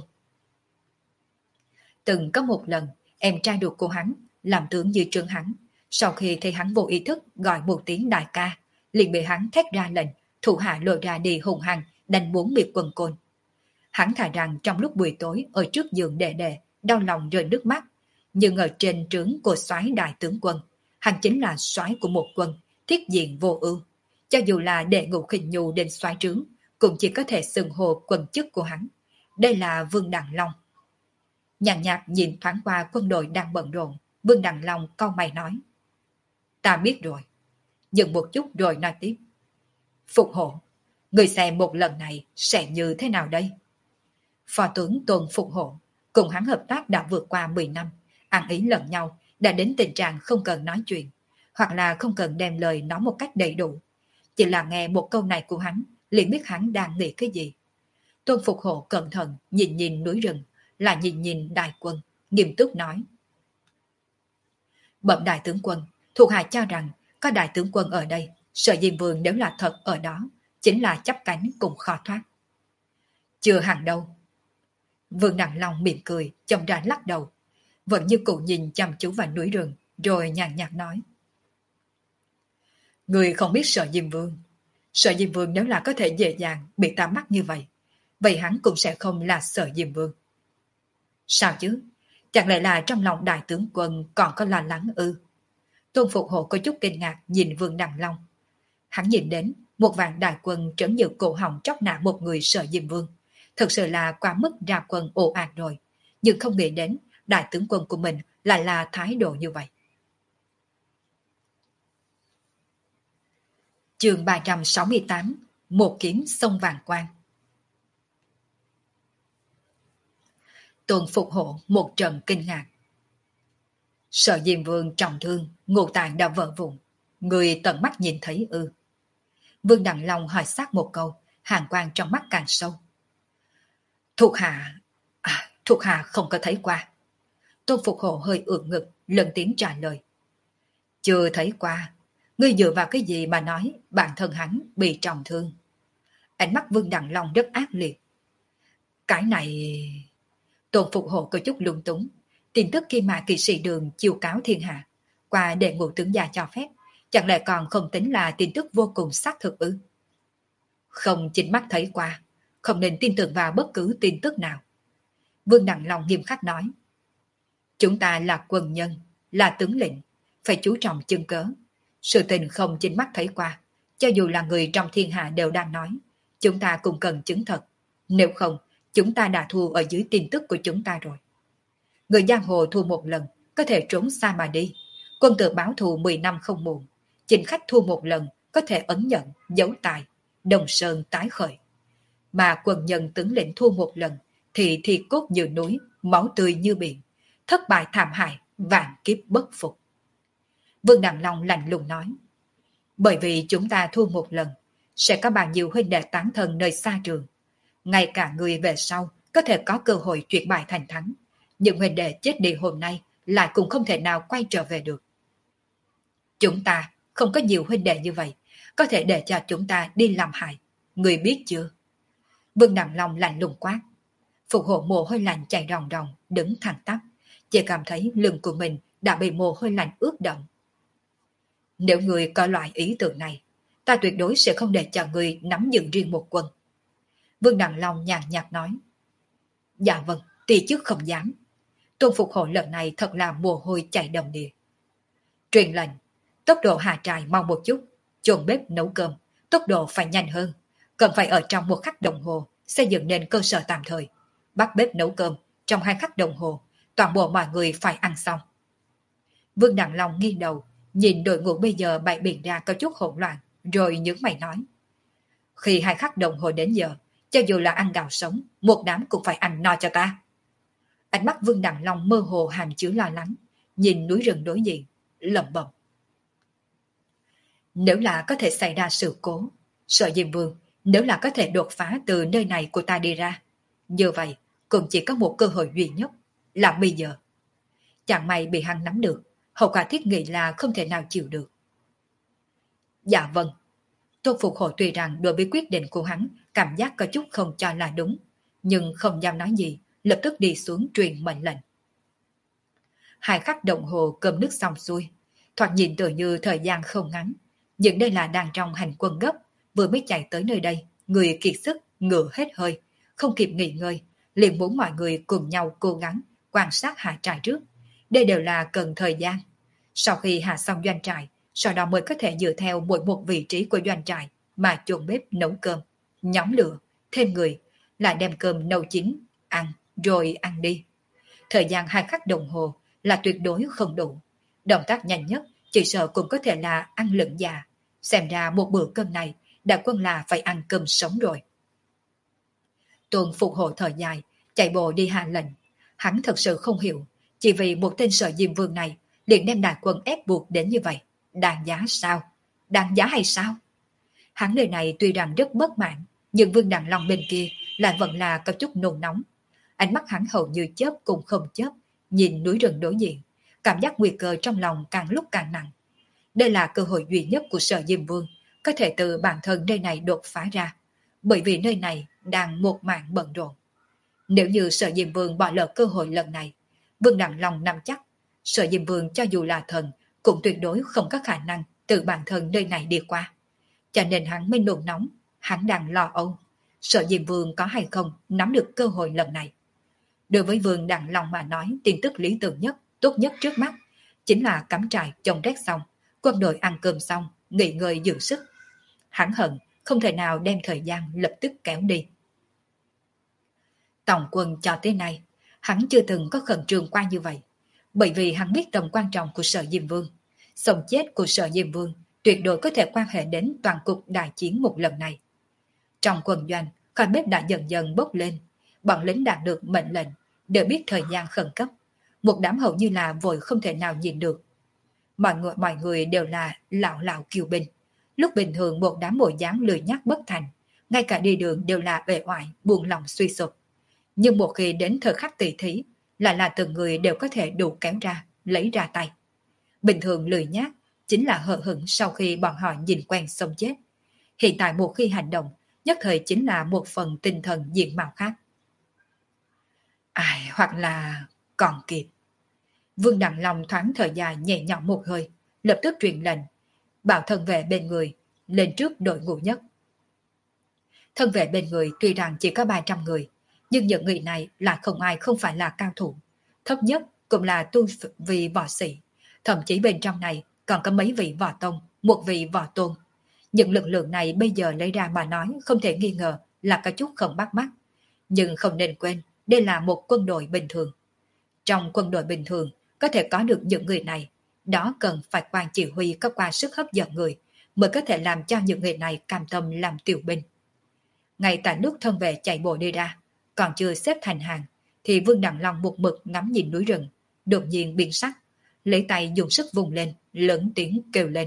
Từng có một lần, em trai ruột của hắn, làm tướng dưới trướng hắn, sau khi thấy hắn vô ý thức gọi một tiếng đại ca, liền bị hắn thét ra lệnh, thủ hạ lôi ra đi hùng hăng, đánh bốn biệt quân côn. Hắn thà rằng trong lúc buổi tối ở trước giường đệ đệ, đau lòng rơi nước mắt, nhưng ở trên trướng của soái đại tướng quân, hắn chính là soái của một quân, thiết diện vô ưu. Cho dù là đệ ngũ khinh nhu đến soái trướng, cũng chỉ có thể xưng hô quân chức của hắn. Đây là Vương Đặng Long. Nhàn nhạt nhìn thoáng qua quân đội đang bận rộn, Vương Đặng Long cau mày nói. Ta biết rồi. Dừng một chút rồi nói tiếp. Phục hộ, người xem một lần này sẽ như thế nào đây? Phó tướng Tôn Phục Hộ cùng hắn hợp tác đã vượt qua mười năm, ăn ý lẫn nhau, đã đến tình trạng không cần nói chuyện, hoặc là không cần đem lời nói một cách đầy đủ. Chỉ là nghe một câu này của hắn, liền biết hắn đang nghĩ cái gì. Tôn Phục Hộ cẩn thận nhìn nhìn núi rừng, là nhìn nhìn đại quân, nghiêm túc nói. Bẩm đại tướng quân, thuộc hạ cho rằng có đại tướng quân ở đây, Sở Diêm Vương nếu là thật ở đó, chính là chắp cánh cùng khó thoát. Chưa hẳn đâu. Vương Đặng Long mỉm cười, chậm rãi lắc đầu, vẫn như cụ nhìn chăm chú vào núi rừng, rồi nhàn nhạt nói. Người không biết Sở Diêm Vương. Sở Diêm Vương nếu là có thể dễ dàng bị ta mắc như vậy, vậy hắn cũng sẽ không là Sở Diêm Vương. Sao chứ? Chẳng lẽ là trong lòng đại tướng quân còn có lo lắng ư? Tôn Phục Hộ có chút kinh ngạc nhìn Vương Đặng Long. Hắn nhìn đến một vạn đại quân trấn giữ cổ họng chóc nã một người Sở Diêm Vương. Thực sự là quá mức ra quân ồ ạt rồi. Nhưng không nghĩ đến đại tướng quân của mình lại là thái độ như vậy. Chương ba trăm sáu mươi tám. Một kiếm sông vàng quan. Tôn Phục Hộ một trận kinh ngạc. Sở Diêm Vương trọng thương, ngũ tạng đã vỡ vụn. Người tận mắt nhìn thấy ư? Vương Đặng Long hỏi sát một câu, hàn quang trong mắt càng sâu. Thuộc hạ... À, thuộc hạ không có thấy qua. Tôn Phục Hộ hơi ưỡn ngực, lần tiếng trả lời. Chưa thấy qua. Ngươi dựa vào cái gì mà nói bản thân hắn bị trọng thương? Ánh mắt Vương Đặng Long rất ác liệt. Cái này... Tôn Phục Hộ có chút lung túng. Tin tức khi mà kỵ sĩ Đường chiêu cáo thiên hạ, qua đệ ngũ tướng gia cho phép, chẳng lẽ còn không tính là tin tức vô cùng xác thực ư? Không chính mắt thấy qua, không nên tin tưởng vào bất cứ tin tức nào. Vương Đặng Long nghiêm khắc nói. Chúng ta là quân nhân, là tướng lĩnh, phải chú trọng chứng cớ. Sự tình không chính mắt thấy qua, cho dù là người trong thiên hạ đều đang nói, chúng ta cũng cần chứng thật. Nếu không, chúng ta đã thua ở dưới tin tức của chúng ta rồi. Người giang hồ thua một lần, có thể trốn xa mà đi. Quân tử báo thù mười năm không muộn. Chính khách thua một lần, có thể ấn nhận, giấu tài, đồng sơn tái khởi. Mà quân nhân tướng lĩnh thua một lần, thì thi cốt như núi, máu tươi như biển. Thất bại thảm hại, vạn kiếp bất phục. Vương Đặng Long lạnh lùng nói. Bởi vì chúng ta thua một lần, sẽ có bao nhiêu huynh đệ tán thân nơi xa trường. Ngay cả người về sau, có thể có cơ hội chuyển bại thành thắng. Nhưng huynh đệ chết đi hôm nay lại cũng không thể nào quay trở về được. Chúng ta không có nhiều huynh đệ như vậy, có thể để cho chúng ta đi làm hại. Người biết chưa? Vương Đặng Long lạnh lùng quát. Phục Hộ mồ hôi lạnh chảy ròng ròng, đứng thẳng tắp, chỉ cảm thấy lưng của mình đã bị mồ hôi lạnh ướt đẫm. Nếu người có loại ý tưởng này, ta tuyệt đối sẽ không để cho người nắm giữ riêng một quân. Vương Đặng Long nhàn nhạt nói. Dạ vâng, tỷ chức không dám. Tôn Phục Hộ lần này thật là mồ hôi chảy đầm đìa. Truyền lệnh, tốc độ hạ trại mau một chút, chôn bếp nấu cơm, tốc độ phải nhanh hơn, cần phải ở trong một khắc đồng hồ xây dựng nên cơ sở tạm thời. Bắt bếp nấu cơm, trong hai khắc đồng hồ, toàn bộ mọi người phải ăn xong. Vương Đặng Long nghiêng đầu, nhìn đội ngũ bây giờ bày biện ra có chút hỗn loạn, rồi nhướng mày nói. Khi hai khắc đồng hồ đến giờ, cho dù là ăn gạo sống, một đám cũng phải ăn no cho ta. Ánh mắt Vương Đặng Long mơ hồ hàm chứa lo lắng, nhìn núi rừng đối diện, lẩm bẩm. Nếu là có thể xảy ra sự cố, Sở Diêm Vương, nếu là có thể đột phá từ nơi này của ta đi ra, Như vậy, cũng chỉ có một cơ hội duy nhất, là bây giờ. Chẳng may bị hắn nắm được, hậu quả thiết nghĩ là không thể nào chịu được. Dạ vâng. Tôn Phục Hộ tuy rằng đối với quyết định của hắn cảm giác có chút không cho là đúng, nhưng không dám nói gì, lập tức đi xuống truyền mệnh lệnh. Hai khắc đồng hồ cơm nước xong xuôi, thoạt nhìn tự như thời gian không ngắn, nhưng đây là đang trong hành quân gấp, vừa mới chạy tới nơi đây, người kiệt sức, ngựa hết hơi, không kịp nghỉ ngơi, liền muốn mọi người cùng nhau cố gắng quan sát hạ trại trước. Đây đều là cần thời gian. Sau khi hạ xong doanh trại, sau đó mới có thể dựa theo mỗi một vị trí của doanh trại mà chuồn bếp nấu cơm, nhóm lửa, thêm người, lại đem cơm nấu chín, ăn, rồi ăn đi. Thời gian hai khắc đồng hồ là tuyệt đối không đủ. Động tác nhanh nhất chỉ sợ cũng có thể là ăn lựng già. Xem ra một bữa cơm này đã quân là phải ăn cơm sống rồi. Tôn Phục Hộ thở dài, chạy bộ đi hạ lệnh. Hắn thật sự không hiểu, chỉ vì một tên Sở Diêm Vương này liền đem đại quân ép buộc đến như vậy. Đáng giá sao? Đáng giá hay sao? Hắn lời này tuy rằng rất bất mãn, nhưng Vương Đằng Long bên kia lại vẫn là có chút nôn nóng. Ánh mắt hắn hầu như chớp cũng không chớp, nhìn núi rừng đối diện, cảm giác nguy cơ trong lòng càng lúc càng nặng. Đây là cơ hội duy nhất của Sở Diêm Vương, có thể từ bản thân nơi này đột phá ra, bởi vì nơi này đang một mảng bận rộn. Nếu như Sở Diêm Vương bỏ lỡ cơ hội lần này, Vương Đằng Long nắm chắc, Sở Diêm Vương cho dù là thần, cũng tuyệt đối không có khả năng từ bản thân nơi này đi qua. Cho nên hắn mới nôn nóng, hắn đang lo âu, Sở Diêm Vương có hay không nắm được cơ hội lần này. Đối với Vương Đằng Long mà nói, tin tức lý tưởng nhất, tốt nhất trước mắt, chính là cắm trại trồng rét xong, quân đội ăn cơm xong, nghỉ ngơi dưỡng sức. Hắn hận, không thể nào đem thời gian lập tức kéo đi. Tổng quân cho tới nay, hắn chưa từng có khẩn trương qua như vậy, bởi vì hắn biết tầm quan trọng của Sở Diêm Vương. Sống chết của Sở Diêm Vương tuyệt đối có thể quan hệ đến toàn cục đại chiến một lần này. Trong quân doanh, khói bếp đã dần dần bốc lên, bọn lính đạt được mệnh lệnh, đều biết thời gian khẩn cấp. Một đám hầu như là vội không thể nào nhìn được. Mọi người, mọi người đều là lão lão kiều binh. Lúc bình thường một đám bộ dáng lười nhác bất thành, ngay cả đi đường đều là bề oải, buồn lòng suy sụp. Nhưng một khi đến thời khắc tỷ thí, lại là từng người đều có thể đủ kéo ra, lấy ra tay. Bình thường lười nhác chính là hờ hững sau khi bọn họ nhìn quen sống chết. Hiện tại một khi hành động, nhất thời chính là một phần tinh thần diện mạo khác. Ai, hoặc là còn kịp. Vương Đằng Long thoáng thời gian nhẹ nhõm một hơi, lập tức truyền lệnh, bảo thân vệ bên người, lên trước đội ngũ nhất. Thân vệ bên người tuy rằng chỉ có ba trăm người, nhưng những người này là không ai không phải là cao thủ. Thấp nhất cũng là tu vị võ sĩ, thậm chí bên trong này còn có mấy vị võ tông, một vị võ tôn. Những lực lượng này bây giờ lấy ra mà nói không thể nghi ngờ là có chút không bắt mắt. Nhưng không nên quên, đây là một quân đội bình thường. Trong quân đội bình thường, có thể có được những người này, đó cần phải quan chỉ huy có qua sức hấp dẫn người, mới có thể làm cho những người này cam tâm làm tiểu binh. Ngay tại lúc thân vệ chạy bộ đi ra, còn chưa xếp thành hàng, thì Vương Đằng Long một mực ngắm nhìn núi rừng, đột nhiên biến sắc, lấy tay dùng sức vùng lên, lớn tiếng kêu lên.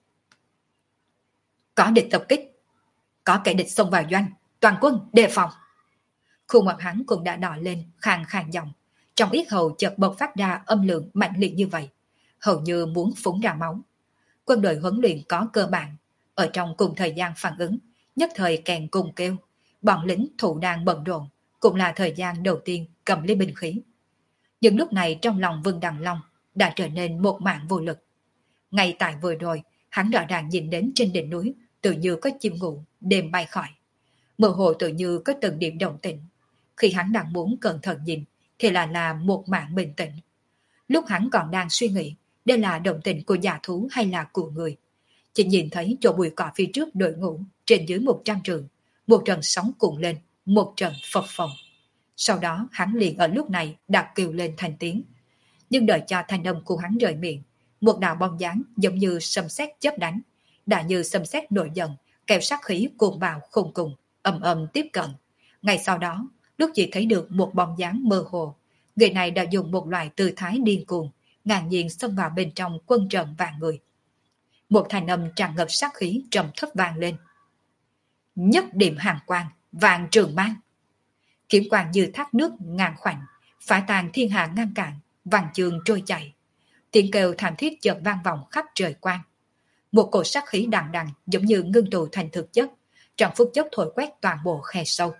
Có địch tập kích, có kẻ địch xông vào doanh, toàn quân đề phòng. Khuôn mặt hắn cũng đã đỏ lên, khàn khàn giọng, trong yết hầu chợt bộc phát ra âm lượng mạnh liệt như vậy, hầu như muốn phúng ra máu. Quân đội huấn luyện có cơ bản, ở trong cùng thời gian phản ứng, nhất thời kèn cùng kêu, bọn lính thủ đang bận rộn, cũng là thời gian đầu tiên cầm lấy binh khí. Nhưng lúc này trong lòng Vương Đằng Long đã trở nên một mảng vô lực. Ngay tại vừa rồi, hắn rõ ràng nhìn đến trên đỉnh núi, tự như có chim ngủ, đêm bay khỏi. Mơ hồ tự như có từng điểm động tĩnh. Khi hắn đang muốn cẩn thận nhìn, thì là là một mảng bình tĩnh. Lúc hắn còn đang suy nghĩ, đây là động tĩnh của giả thú hay là của người. Chỉ nhìn thấy chỗ bụi cỏ phía trước đội ngũ, trên dưới một trăm trường, một trận sóng cuộn lên, một trận phập phồng. Sau đó hắn liền ở lúc này đã kêu lên thành tiếng. Nhưng đợi cho thanh âm của hắn rời miệng, một đạo bóng dáng giống như sấm sét chớp đánh, đã như sấm sét nổi giận, kéo sát khí cuồng bạo khôn cùng, ầm ầm tiếp cận. Ngay sau đó, lúc chỉ thấy được một bóng dáng mơ hồ, người này đã dùng một loại tư thái điên cuồng, ngang nhiên xông vào bên trong quân trận vạn người. Một thanh âm tràn ngập sát khí trầm thấp vang lên. Nhất điểm hàng quang, vạn trường mang. kiếm quang như thác nước ngàn khoảnh, phá tan thiên hạ ngăn cản, vàng trường trôi chảy. Tiếng kêu thảm thiết chợt vang vọng khắp trời quang. Một cổ sát khí đằng đằng giống như ngưng tụ thành thực chất, trong phút chốc thổi quét toàn bộ khe sâu.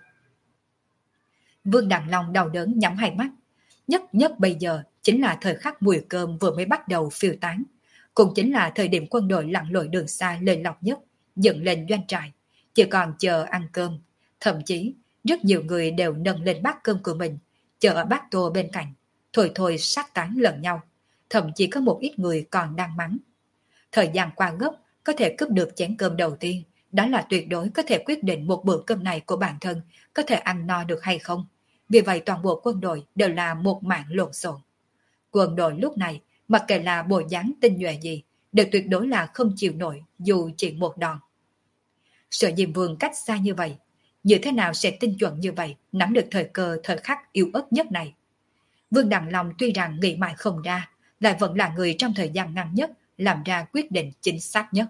Vương Đằng Long đau đớn nhắm hai mắt. Nhất nhất bây giờ chính là thời khắc mùi cơm vừa mới bắt đầu phiêu tán, cũng chính là thời điểm quân đội lặn lội đường xa lên lọc nhất, dựng lên doanh trại, chỉ còn chờ ăn cơm. Thậm chí, rất nhiều người đều nâng lên bát cơm của mình, chờ ở bát tô bên cạnh, thôi thôi sát tán lẫn nhau. Thậm chí có một ít người còn đang mắng. Thời gian qua gấp, có thể cướp được chén cơm đầu tiên, đó là tuyệt đối có thể quyết định một bữa cơm này của bản thân có thể ăn no được hay không. Vì vậy toàn bộ quân đội đều là một mảng lộn xộn. Quân đội lúc này, mặc kệ là bộ dáng tinh nhuệ gì, đều tuyệt đối là không chịu nổi dù chỉ một đòn. Sở Diêm Vương cách xa như vậy, như thế nào sẽ tinh chuẩn như vậy, nắm được thời cơ thời khắc yếu ớt nhất này. Vương Đằng Long tuy rằng nghĩ mãi không ra, lại vẫn là người trong thời gian ngắn nhất làm ra quyết định chính xác nhất.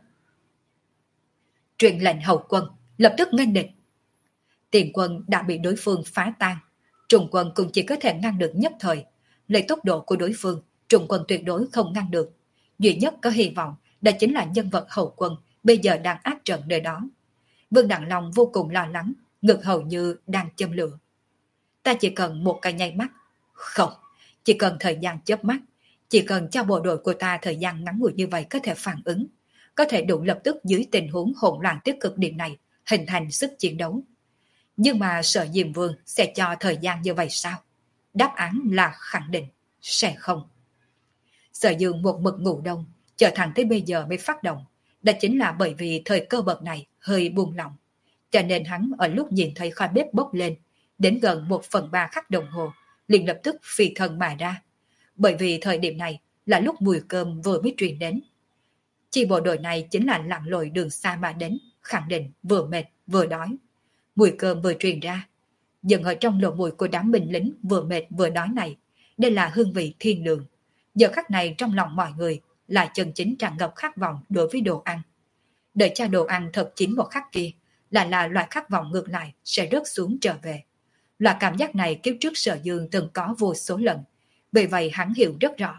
Truyền lệnh hậu quân, lập tức nghênh địch. Tiền quân đã bị đối phương phá tan, Trung quân cũng chỉ có thể ngăn được nhất thời. Lấy tốc độ của đối phương, Trung quân tuyệt đối không ngăn được. Duy nhất có hy vọng đó chính là nhân vật hậu quân bây giờ đang áp trận nơi đó. Vương Đặng Long vô cùng lo lắng, ngực hầu như đang châm lửa. Ta chỉ cần một cái nháy mắt. Không, chỉ cần thời gian chớp mắt. Chỉ cần cho bộ đội của ta thời gian ngắn ngủi như vậy có thể phản ứng, có thể đủ lập tức dưới tình huống hỗn loạn tiếp cực điểm này, hình thành sức chiến đấu. Nhưng mà Sở Diêm Vương sẽ cho thời gian như vậy sao? Đáp án là khẳng định, sẽ không. Sở Dương một mực ngủ đông, chờ thẳng tới bây giờ mới phát động. Đó chính là bởi vì thời cơ bậc này hơi buông lỏng. Cho nên hắn ở lúc nhìn thấy khói bếp bốc lên, đến gần một phần ba khắc đồng hồ, liền lập tức phi thân mà ra. Bởi vì thời điểm này là lúc mùi cơm vừa mới truyền đến. Chi bộ đội này chính là lặn lội đường xa mà đến, khẳng định vừa mệt vừa đói. Mùi cơm vừa truyền ra, dần ở trong lỗ mũi của đám binh lính vừa mệt vừa đói này, đây là hương vị thiên đường. Giờ khắc này trong lòng mọi người là chân chính tràn ngập khát vọng đối với đồ ăn. Đợi cho đồ ăn thật chín một khắc kia, là là loại khát vọng ngược lại sẽ rớt xuống trở về. Loại cảm giác này kiếp trước Sở Dương từng có vô số lần, vì vậy hắn hiểu rất rõ.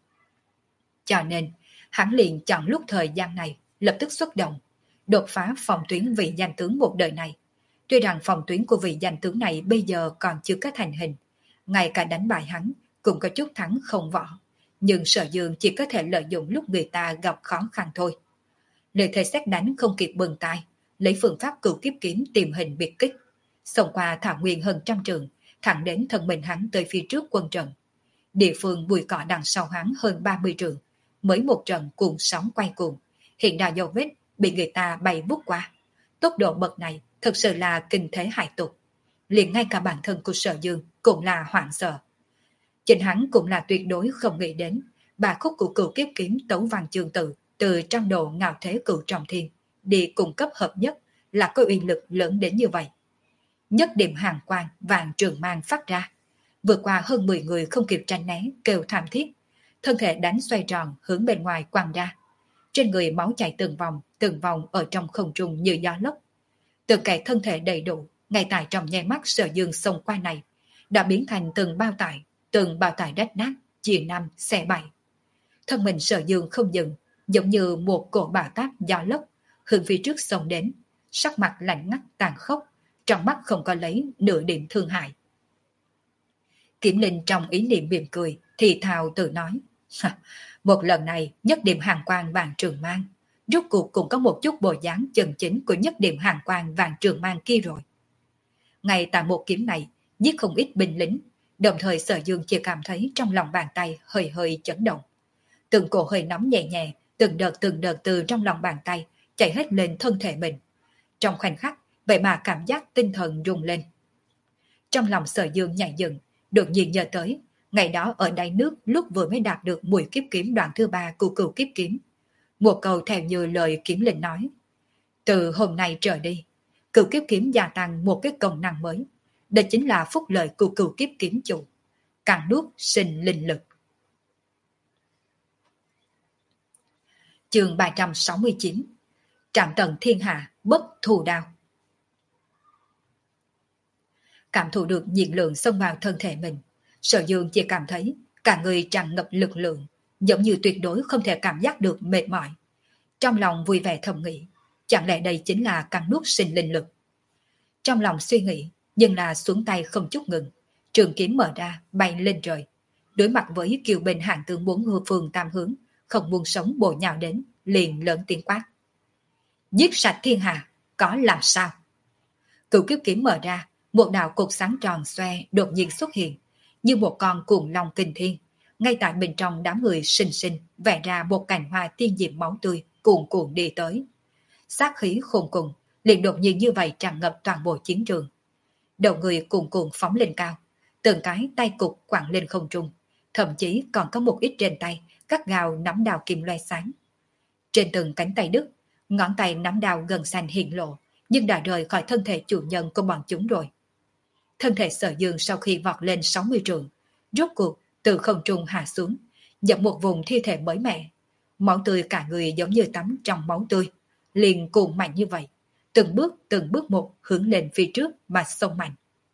Cho nên, hắn liền chọn lúc thời gian này, lập tức xuất động, đột phá phòng tuyến vị danh tướng một đời này. Tuy rằng phòng tuyến của vị danh tướng này bây giờ còn chưa có thành hình, ngay cả đánh bại hắn cũng có chút thắng không võ, nhưng Sở Dương chỉ có thể lợi dụng lúc người ta gặp khó khăn thôi. Lời thầy xét đánh không kịp bừng tai, lấy phương pháp cửu kiếp kiếm tìm hình biệt kích, xông qua thảo nguyên hơn trăm trường, thẳng đến thân mình hắn tới phía trước quân trận. Địa phương bụi cỏ đằng sau hắn hơn ba mươi trường, mới một trận cuồng sóng quay cuồng, hiện ra dấu vết bị người ta bay vút qua. Tốc độ bậc này thật sự là kinh thế hải tục, liền ngay cả bản thân của Sở Dương cũng là hoảng sợ. Chính hắn cũng là tuyệt đối không nghĩ đến bà khúc của cửu kiếp kiếm Tấu Văn Chương Tự từ trăm độ ngạo thế cửu trọng thiên đi cung cấp hợp nhất là có uy lực lớn đến như vậy. Nhất điểm hàng quang vàng trường mang phát ra, vượt qua hơn mười người không kịp tránh né kêu thảm thiết, thân thể đánh xoay tròn hướng bên ngoài quăng ra. Trên người máu chảy từng vòng, từng vòng ở trong không trung như gió lốc. Từ cái thân thể đầy đủ, ngay tại trong nháy mắt Sở Dương xông qua này, đã biến thành từng bao tải, từng bao tải rách nát, chia năm, xe bảy. Thân mình Sở Dương không dừng, giống như một cổ bão táp gió lốc, hướng phía trước xông đến, sắc mặt lạnh ngắt tàn khốc, trong mắt không có lấy nửa điểm thương hại. Kiểm Linh trong ý niệm mỉm cười, thì thào tự nói, một lần này nhất điểm hàng quang vàng trường mang, rốt cuộc cũng có một chút bộ dáng chân chính của nhất điểm hàng quang vàng trường mang kia rồi. Ngay tại một kiếm này, giết không ít binh lính, đồng thời Sở Dương chỉ cảm thấy trong lòng bàn tay hơi hơi chấn động. Từng cổ hơi nóng nhẹ nhẹ, từng đợt từng đợt từ trong lòng bàn tay chạy hết lên thân thể mình. Trong khoảnh khắc, vậy mà cảm giác tinh thần rung lên. Trong lòng Sở Dương nhảy dựng, đột nhiên nhớ tới, ngày đó ở đáy nước lúc vừa mới đạt được mùi kiếp kiếm đoạn thứ ba của cửu kiếp kiếm. Một câu theo như lời Kiếm Linh nói. Từ hôm nay trở đi, cửu kiếp kiếm gia tăng một cái công năng mới. Đó chính là phúc lợi của cửu kiếp kiếm chủ. Càng nuốt sinh linh lực. Chương ba trăm sáu mươi chín. Trạm tận thiên hạ bất thù đao. Cảm thụ được nhiệt lượng xông vào thân thể mình, Sở Dương chỉ cảm thấy cả người tràn ngập lực lượng, giống như tuyệt đối không thể cảm giác được mệt mỏi. Trong lòng vui vẻ thầm nghĩ, chẳng lẽ đây chính là cắn nuốt sinh linh lực. Trong lòng suy nghĩ, nhưng là xuống tay không chút ngừng, trường kiếm mở ra, bay lên trời. Đối mặt với kiều bình hạng tướng bốn hư phương tam hướng, không buông sống bổ nhào đến, liền lớn tiếng quát. Giết sạch thiên hạ, có làm sao? Cửu kiếp kiếm mở ra, một đạo cột sáng tròn xoe đột nhiên xuất hiện, như một con cuồng long kinh thiên. Ngay tại bên trong đám người xinh xinh vẽ ra một cành hoa tiên diệm máu tươi cuồn cuộn đi tới. Sát khí khôn cùng, liền đột nhiên như vậy tràn ngập toàn bộ chiến trường. Đầu người cuồn cuộn phóng lên cao, từng cái tay cục quẳng lên không trung, thậm chí còn có một ít trên tay cắt gào nắm đào kim loe sáng. Trên từng cánh tay đứt, ngón tay nắm đào gần xanh hiện lộ, nhưng đã rời khỏi thân thể chủ nhân của bọn chúng rồi. Thân thể Sở Dương sau khi vọt lên sáu mươi trượng, rốt cuộc từ không trung hạ xuống, dập một vùng thi thể mới mẻ. Máu tươi cả người giống như tắm trong máu tươi, liền cuồn mạnh như vậy, từng bước từng bước một hướng lên phía trước mà xông mạnh.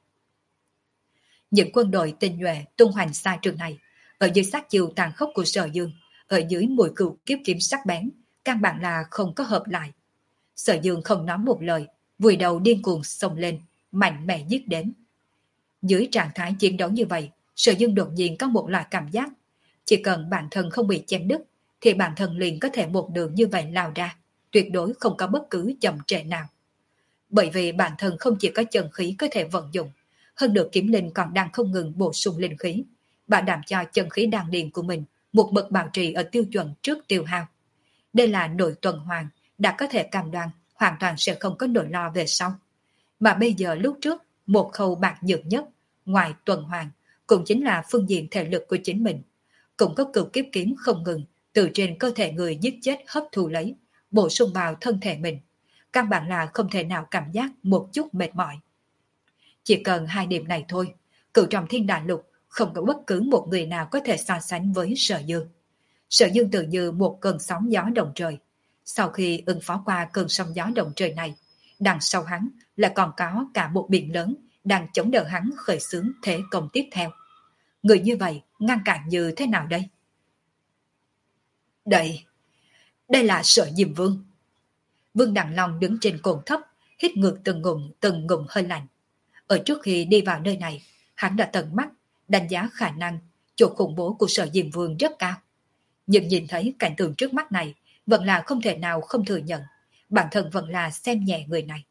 Những quân đội tinh nhuệ tung hoành xa trường này, ở dưới sát chiều tàn khốc của Sở Dương, ở dưới mùi cừu kiếp kiếm sắc bén, căn bản là không có hợp lại. Sở Dương không nói một lời, vùi đầu điên cuồng xông lên, mạnh mẽ giết đến. Dưới trạng thái chiến đấu như vậy, Sở Dương đột nhiên có một loại cảm giác, chỉ cần bản thân không bị chém đứt, thì bản thân liền có thể một đường như vậy lao ra, tuyệt đối không có bất cứ chậm trễ nào. Bởi vì bản thân không chỉ có chân khí có thể vận dụng, hơn nữa kiếm linh còn đang không ngừng bổ sung linh khí, bảo đảm cho chân khí đan điền của mình một mực bảo trì ở tiêu chuẩn trước tiêu hao. Đây là nội tuần hoàn, đã có thể cam đoan hoàn toàn sẽ không có nỗi lo về sau. Mà bây giờ lúc trước, một khâu bạc nhược nhất, ngoài tuần hoàn, cũng chính là phương diện thể lực của chính mình. Cũng có cửu kiếp kiếm không ngừng, từ trên cơ thể người giết chết hấp thu lấy, bổ sung vào thân thể mình. Căn bản là không thể nào cảm giác một chút mệt mỏi. Chỉ cần hai điểm này thôi, cửu trong thiên đại lục không có bất cứ một người nào có thể so sánh với Sở Dương. Sở Dương tự như một cơn sóng gió động trời. Sau khi ứng phó qua cơn sóng gió động trời này, đằng sau hắn là còn có cả một biển lớn đang chống đỡ hắn khởi xướng thế công tiếp theo. Người như vậy ngăn cản như thế nào đây? Đây, đây là Sở Diêm Vương. Vương Đặng Long đứng trên cồn thấp, hít ngược từng ngụm từng ngụm hơi lạnh. Ở trước khi đi vào nơi này, hắn đã tận mắt đánh giá khả năng chỗ khủng bố của Sở Diêm Vương rất cao. Nhưng nhìn thấy cảnh tượng trước mắt này, vẫn là không thể nào không thừa nhận, bản thân vẫn là xem nhẹ người này.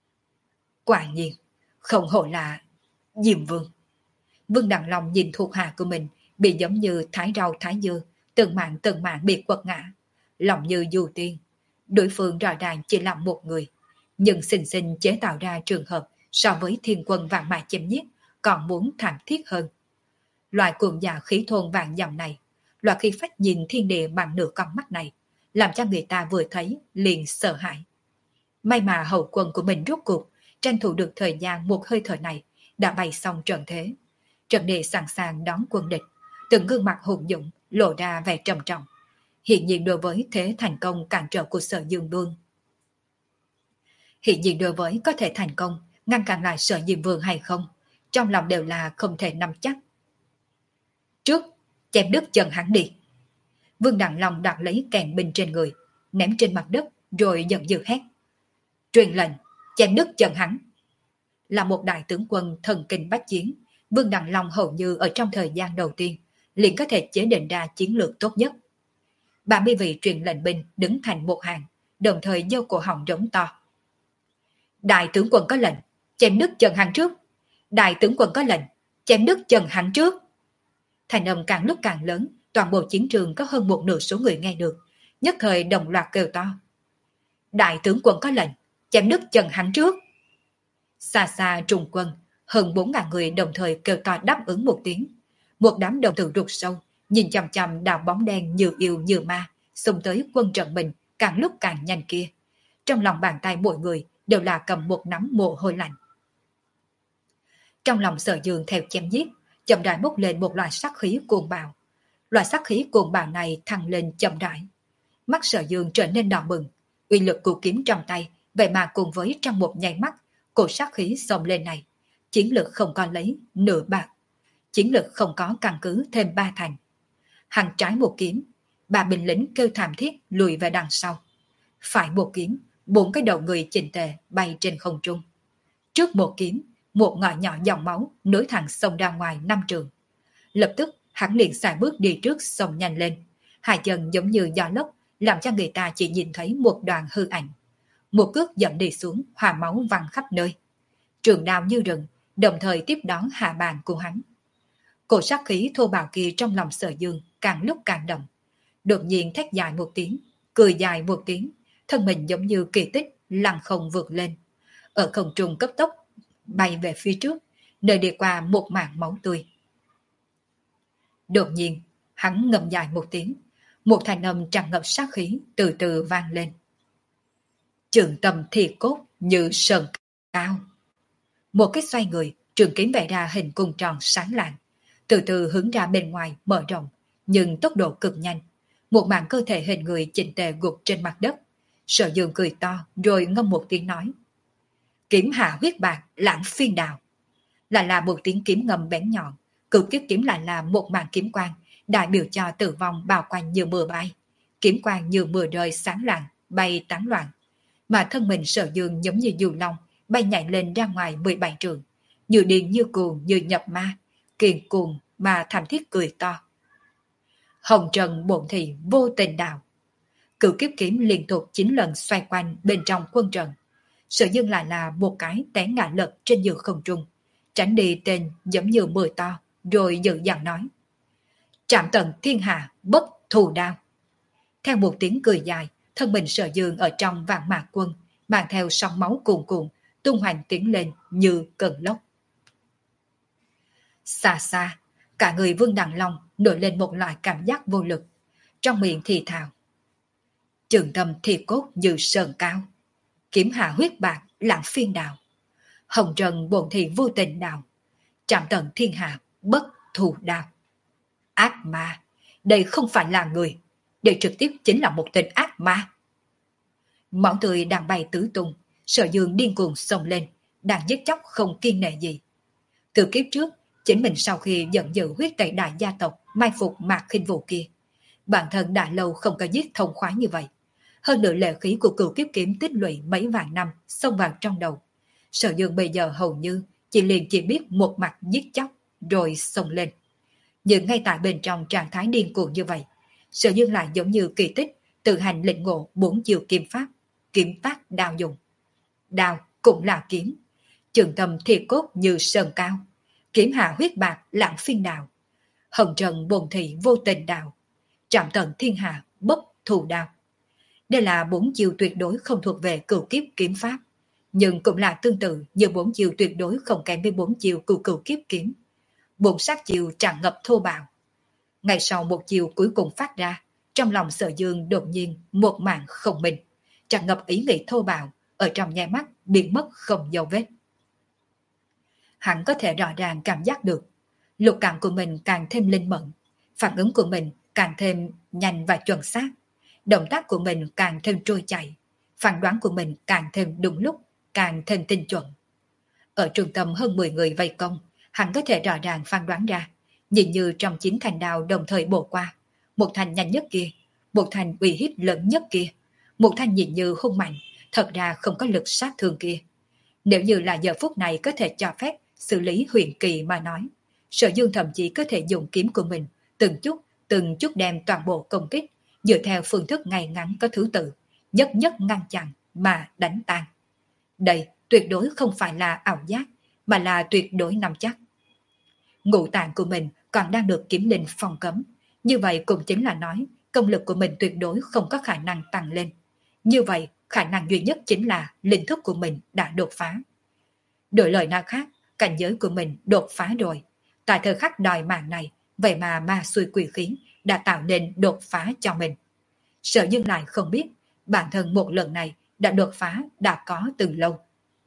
Quả nhiên, không hổ là Diêm Vương. Vương Đặng Long nhìn thuộc hạ của mình bị giống như thái rau thái dưa, từng mạng từng mạng bị quật ngã, lòng như du tiên. Đối phương rõ ràng chỉ là một người, nhưng xinh xinh chế tạo ra trường hợp so với thiên quân vạn mã chém giết còn muốn thảm thiết hơn. Loại cuồng dạ khí thôn vạn dặm này, loại khi phách nhìn thiên địa bằng nửa con mắt này, làm cho người ta vừa thấy liền sợ hãi. May mà hậu quân của mình rốt cuộc tranh thủ được thời gian một hơi thở này, đã bày xong trận thế. Trận địa sẵn sàng đón quân địch, từng gương mặt hùng dũng lộ ra vẻ trầm trọng. Hiện nhiên đối với thế thành công cản trở của Sở Dương Vương, hiện nhiên đối với có thể thành công ngăn cản lại Sở Diêm Vương hay không, trong lòng đều là không thể nắm chắc. Trước, chém đứt chân hắn đi. Vương Đặng Long đặt lấy kèn binh trên người, ném trên mặt đất, rồi giận dữ hét. Truyền lệnh, chém đứt chân hắn. Là một đại tướng quân thần kinh bách chiến, Vương Đặng Long hầu như ở trong thời gian đầu tiên, liền có thể chế định ra chiến lược tốt nhất. ba mươi vị truyền lệnh binh đứng thành một hàng, đồng thời giơ cổ họng rống to. Đại tướng quân có lệnh, chém đứt chân hắn trước. Đại tướng quân có lệnh, chém đứt chân hắn trước. Thành âm càng lúc càng lớn, toàn bộ chiến trường có hơn một nửa số người nghe được, nhất thời đồng loạt kêu to. Đại tướng quân có lệnh, chém đứt chân hắn trước. Xa xa trùng quân, hơn bốn ngàn người đồng thời kêu to đáp ứng một tiếng. Một đám đồng tử rụt sâu, nhìn chằm chằm đạo bóng đen như yêu như ma, xông tới quân trận mình càng lúc càng nhanh kia. Trong lòng bàn tay mỗi người đều là cầm một nắm mồ hôi lạnh. Trong lòng Sở Dương theo chém giết, chậm rãi bốc lên một loại sát khí cuồng bạo. Loại sát khí cuồng bạo này thăng lên chậm rãi. Mắt Sở Dương trở nên đỏ bừng, uy lực của kiếm trong tay, vậy mà cùng với trong một nháy mắt, cổ sát khí xông lên này, chiến lược không có lấy nửa bạc, chiến lược không có căn cứ thêm ba thành. Hắn trái một kiếm, ba binh lính kêu thảm thiết lùi về đằng sau. Phải một kiếm, bốn cái đầu người chỉnh tề bay trên không trung. Trước một kiếm, một ngõ nhỏ dòng máu nối thẳng sông ra ngoài năm trường. Lập tức hắn liền xài bước đi trước sông nhanh lên, hai chân giống như gió lốc, làm cho người ta chỉ nhìn thấy một đoàn hư ảnh. Một cước dậm đi xuống, hòa máu văng khắp nơi. Trường đao như rừng, đồng thời tiếp đón hạ bàn của hắn. Cổ sát khí thô bạo kia trong lòng Sở Dương càng lúc càng đậm. Đột nhiên thét dài một tiếng, cười dài một tiếng, thân mình giống như kỳ tích lăng không vượt lên. Ở không trung cấp tốc bay về phía trước, nơi đi qua một mảng máu tươi. Đột nhiên, hắn ngầm dài một tiếng, một thanh âm tràn ngập sát khí từ từ vang lên. Trường tâm thiệt cốt như sơn cao. Một cái xoay người, trường kiếm vẽ ra hình cung tròn sáng lạng, từ từ hướng ra bên ngoài mở rộng, nhưng tốc độ cực nhanh. Một mảng cơ thể hình người chỉnh tề gục trên mặt đất. Sở Dương cười to rồi ngâm một tiếng nói. Kiếm hạ huyết bạc lãng phiên đào. Lại là một tiếng kiếm ngầm bén nhọn, cửu kiếp kiếm lại là một màn kiếm quang, đại biểu cho tử vong bao quanh như mưa bay. Kiếm quang như mưa rơi sáng lạng, bay tán loạn. Mà thân mình Sở Dương giống như dù long, bay nhảy lên ra ngoài mười bảy trường, như điên như cuồng như nhập ma, kiền cuồng mà thảm thiết cười to. Hồng trần bổn thị vô tình đạo. Cửu kiếp kiếm liên tục chín lần xoay quanh bên trong quân trận. Sở Dương lại là một cái té ngã lật trên giữa không trung, tránh đi tên giống như mưa to, rồi dự dằn nói. Trảm tận thiên hạ bất thù đao. Theo một tiếng cười dài, thân mình Sở Dương ở trong vạn mạc quân, mang theo sóng máu cuồn cuộn, tung hoành tiến lên như cơn lốc. Xa xa, cả người Vương Đằng Long nổi lên một loại cảm giác vô lực, trong miệng thì thào. Trường tâm thiệt cốt như sơn cao, kiếm hạ huyết bạc lãng phiên đào. Hồng trần bổn thị vô tình đào, trảm tận thiên hạ bất thù đao. Ác ma, đây không phải là người, đây trực tiếp chính là một tên ác ma. Máu tươi đang bay tứ tung, Sở Dương điên cuồng xông lên, đang giết chóc không kiêng nể gì. Từ kiếp trước, chính mình sau khi giận dữ huyết tẩy đại gia tộc mai phục Mạc Khinh Vũ kia, bản thân đã lâu không có giết thông khoái như vậy. Hơn nữa lệ khí của cửu kiếp kiếm tích lũy mấy vạn năm xông vào trong đầu. Sở Dương bây giờ hầu như chỉ liền chỉ biết một mặt giết chóc rồi xông lên. Nhưng ngay tại bên trong trạng thái điên cuồng như vậy, Sở Dương lại giống như kỳ tích tự hành lĩnh ngộ bốn chiều kiếm pháp, kiếm tác đao dùng. Đao cũng là kiếm, trường tâm thiệt cốt như sơn cao, kiếm hạ huyết bạc lãng phiên đào, hồng trần bồn thị vô tình đào, trảm tận thiên hạ bất thù đao. Đây là bốn chiều tuyệt đối không thuộc về cửu kiếp kiếm pháp, nhưng cũng là tương tự như bốn chiều tuyệt đối không kém với bốn chiều cửu cửu kiếp kiếm. Bốn sát chiều tràn ngập thô bạo. Ngay sau một chiều cuối cùng phát ra, trong lòng Sở Dương đột nhiên một mảng không minh, tràn ngập ý nghĩ thô bạo, ở trong nháy mắt biến mất không dấu vết. Hắn có thể rõ ràng cảm giác được, lục cảm của mình càng thêm linh mẫn, phản ứng của mình càng thêm nhanh và chuẩn xác, động tác của mình càng thêm trôi chảy, phán đoán của mình càng thêm đúng lúc, càng thêm tinh chuẩn. Ở trung tâm hơn mười người vây công, hắn có thể rõ ràng phán đoán ra, nhìn như trong chín thành đao đồng thời bổ qua, một thành nhanh nhất kia, một thành uy hiếp lớn nhất kia, một thành nhìn như hung mạnh, thật ra không có lực sát thương kia. Nếu như là giờ phút này có thể cho phép xử lý huyền kỳ mà nói, Sở Dương thậm chí có thể dùng kiếm của mình từng chút, từng chút đem toàn bộ công kích dựa theo phương thức ngay ngắn có thứ tự, nhất nhất ngăn chặn mà đánh tan. Đây tuyệt đối không phải là ảo giác, mà là tuyệt đối nắm chắc. Ngũ tạng của mình còn đang được kiếm linh phòng cấm, như vậy cũng chính là nói công lực của mình tuyệt đối không có khả năng tăng lên. Như vậy khả năng duy nhất chính là linh thức của mình đã đột phá. Đổi lời nào khác, cảnh giới của mình đột phá rồi. Tại thời khắc đòi mạng này, vậy mà ma xui quỷ khí đã tạo nên đột phá cho mình. Sở Dương lại không biết, bản thân một lần này đã đột phá đã có từ lâu.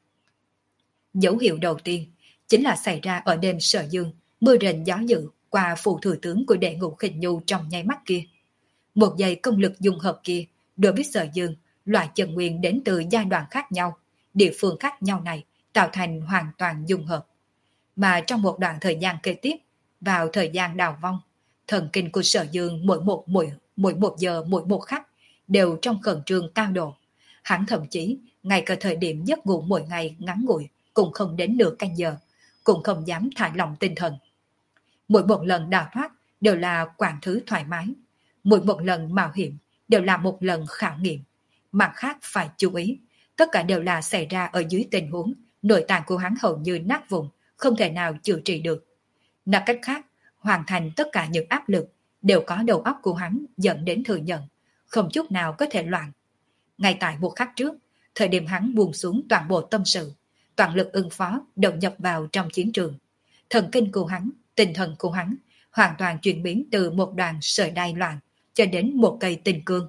Dấu hiệu đầu tiên chính là xảy ra ở đêm Sở Dương mưa rền gió dữ qua phụ thừa tướng của đệ ngũ Khinh Nhu trong nháy mắt kia. Một giây công lực dung hợp kia đối với Sở Dương, loại chân nguyên đến từ giai đoạn khác nhau, địa phương khác nhau này tạo thành hoàn toàn dung hợp. mà trong một đoạn thời gian kế tiếp, vào thời gian đào vong, thần kinh của Sở Dương mỗi một mỗi, mỗi một giờ mỗi một khắc đều trong khẩn trương cao độ. Hắn thậm chí ngay cả thời điểm giấc ngủ mỗi ngày ngắn ngủi cũng không đến nửa canh giờ, cũng không dám thả lỏng tinh thần. Mỗi một lần đào thoát đều là quãng thứ thoải mái, mỗi một lần mạo hiểm đều là một lần khảo nghiệm. Mặt khác phải chú ý, tất cả đều là xảy ra ở dưới tình huống nội tạng của hắn hầu như nát vụn, không thể nào chữa trị được. Nói cách khác, hoàn thành tất cả những áp lực đều có đầu óc của hắn dẫn đến thừa nhận, không chút nào có thể loạn. Ngay tại một khắc trước, thời điểm hắn buông xuống toàn bộ tâm sự, toàn lực ứng phó đầu nhập vào trong chiến trường. Thần kinh của hắn, tinh thần của hắn hoàn toàn chuyển biến từ một đoàn sợi đai loạn cho đến một cây tình cương.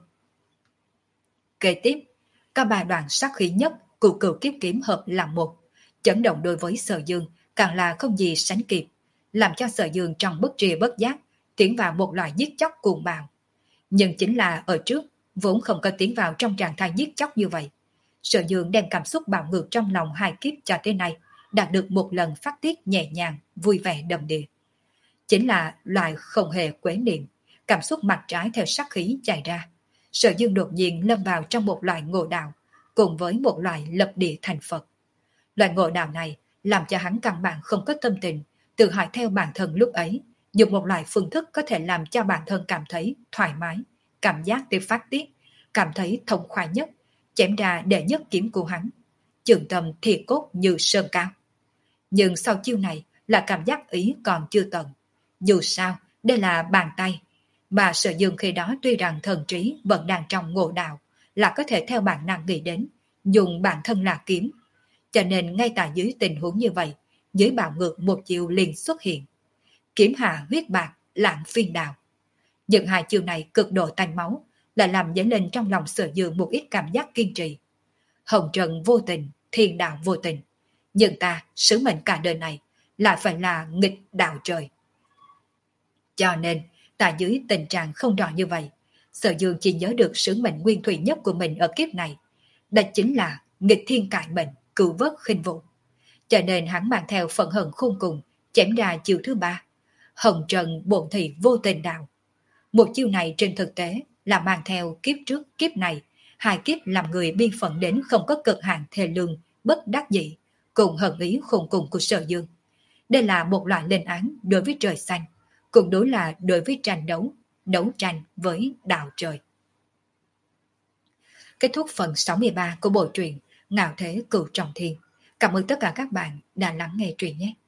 Kế tiếp, các ba đoàn sát khí nhất của cửu kiếp kiếm hợp làm một, chấn động đối với Sở Dương càng là không gì sánh kịp, làm cho Sở Dương trong bất tri bất giác tiến vào một loại giết chóc cuồng bạo. Nhưng chính là ở trước vốn không có tiến vào trong trạng thái giết chóc như vậy. Sở Dương đem cảm xúc bạo ngược trong lòng hai kiếp cho tới nay đạt được một lần phát tiết nhẹ nhàng, vui vẻ đầm đìa. Chính là loại không hề quế niệm, cảm xúc mặt trái theo sát khí chạy ra. Sở Dương đột nhiên lâm vào trong một loại ngộ đạo, cùng với một loại lập địa thành Phật. Loại ngộ đạo này làm cho hắn căn bản không có tâm tình tự hỏi theo bản thân lúc ấy, dùng một loại phương thức có thể làm cho bản thân cảm thấy thoải mái, cảm giác để phát tiết, cảm thấy thông khoái nhất, chém ra đệ nhất kiếm của hắn, trường tâm thiệt cốt như sơn cao. Nhưng sau chiêu này là cảm giác ý còn chưa tận. Dù sao, đây là bàn tay, mà Sở Dương khi đó tuy rằng thần trí vẫn đang trong ngộ đạo, là có thể theo bản năng nghĩ đến, dùng bản thân là kiếm. Cho nên ngay tại dưới tình huống như vậy, dưới bạo ngược một chiêu liền xuất hiện. Kiếm hạ huyết bạc, lạng phiên đào. Những hai chiêu này cực độ tanh máu, lại làm dấy lên trong lòng Sở Dương một ít cảm giác kiên trì. Hồng trần vô tình, thiên đạo vô tình. Nhưng ta, sứ mệnh cả đời này, lại phải là nghịch đạo trời. Cho nên, tại dưới tình trạng không rõ như vậy, Sở Dương chỉ nhớ được sứ mệnh nguyên thủy nhất của mình ở kiếp này. Đó chính là nghịch thiên cải mệnh, cứu vớt khinh vụ. Cho nên hắn mang theo phẫn hận khôn cùng, chém ra chiêu thứ ba. Hồng trần bổn thị vô tình đạo. Một chiêu này trên thực tế là mang theo kiếp trước kiếp này, hai kiếp làm người biên phận đến không có cực hạn thề lương, bất đắc dĩ, cùng hận ý khôn cùng của Sở Dương. Đây là một loại lên án đối với trời xanh, cũng đối là đối với tranh đấu, đấu tranh với đạo trời. Kết thúc phần sáu mươi ba của bộ truyện Ngạo Thế Cửu Trọng Thiên. Cảm ơn tất cả các bạn đã lắng nghe truyện nhé.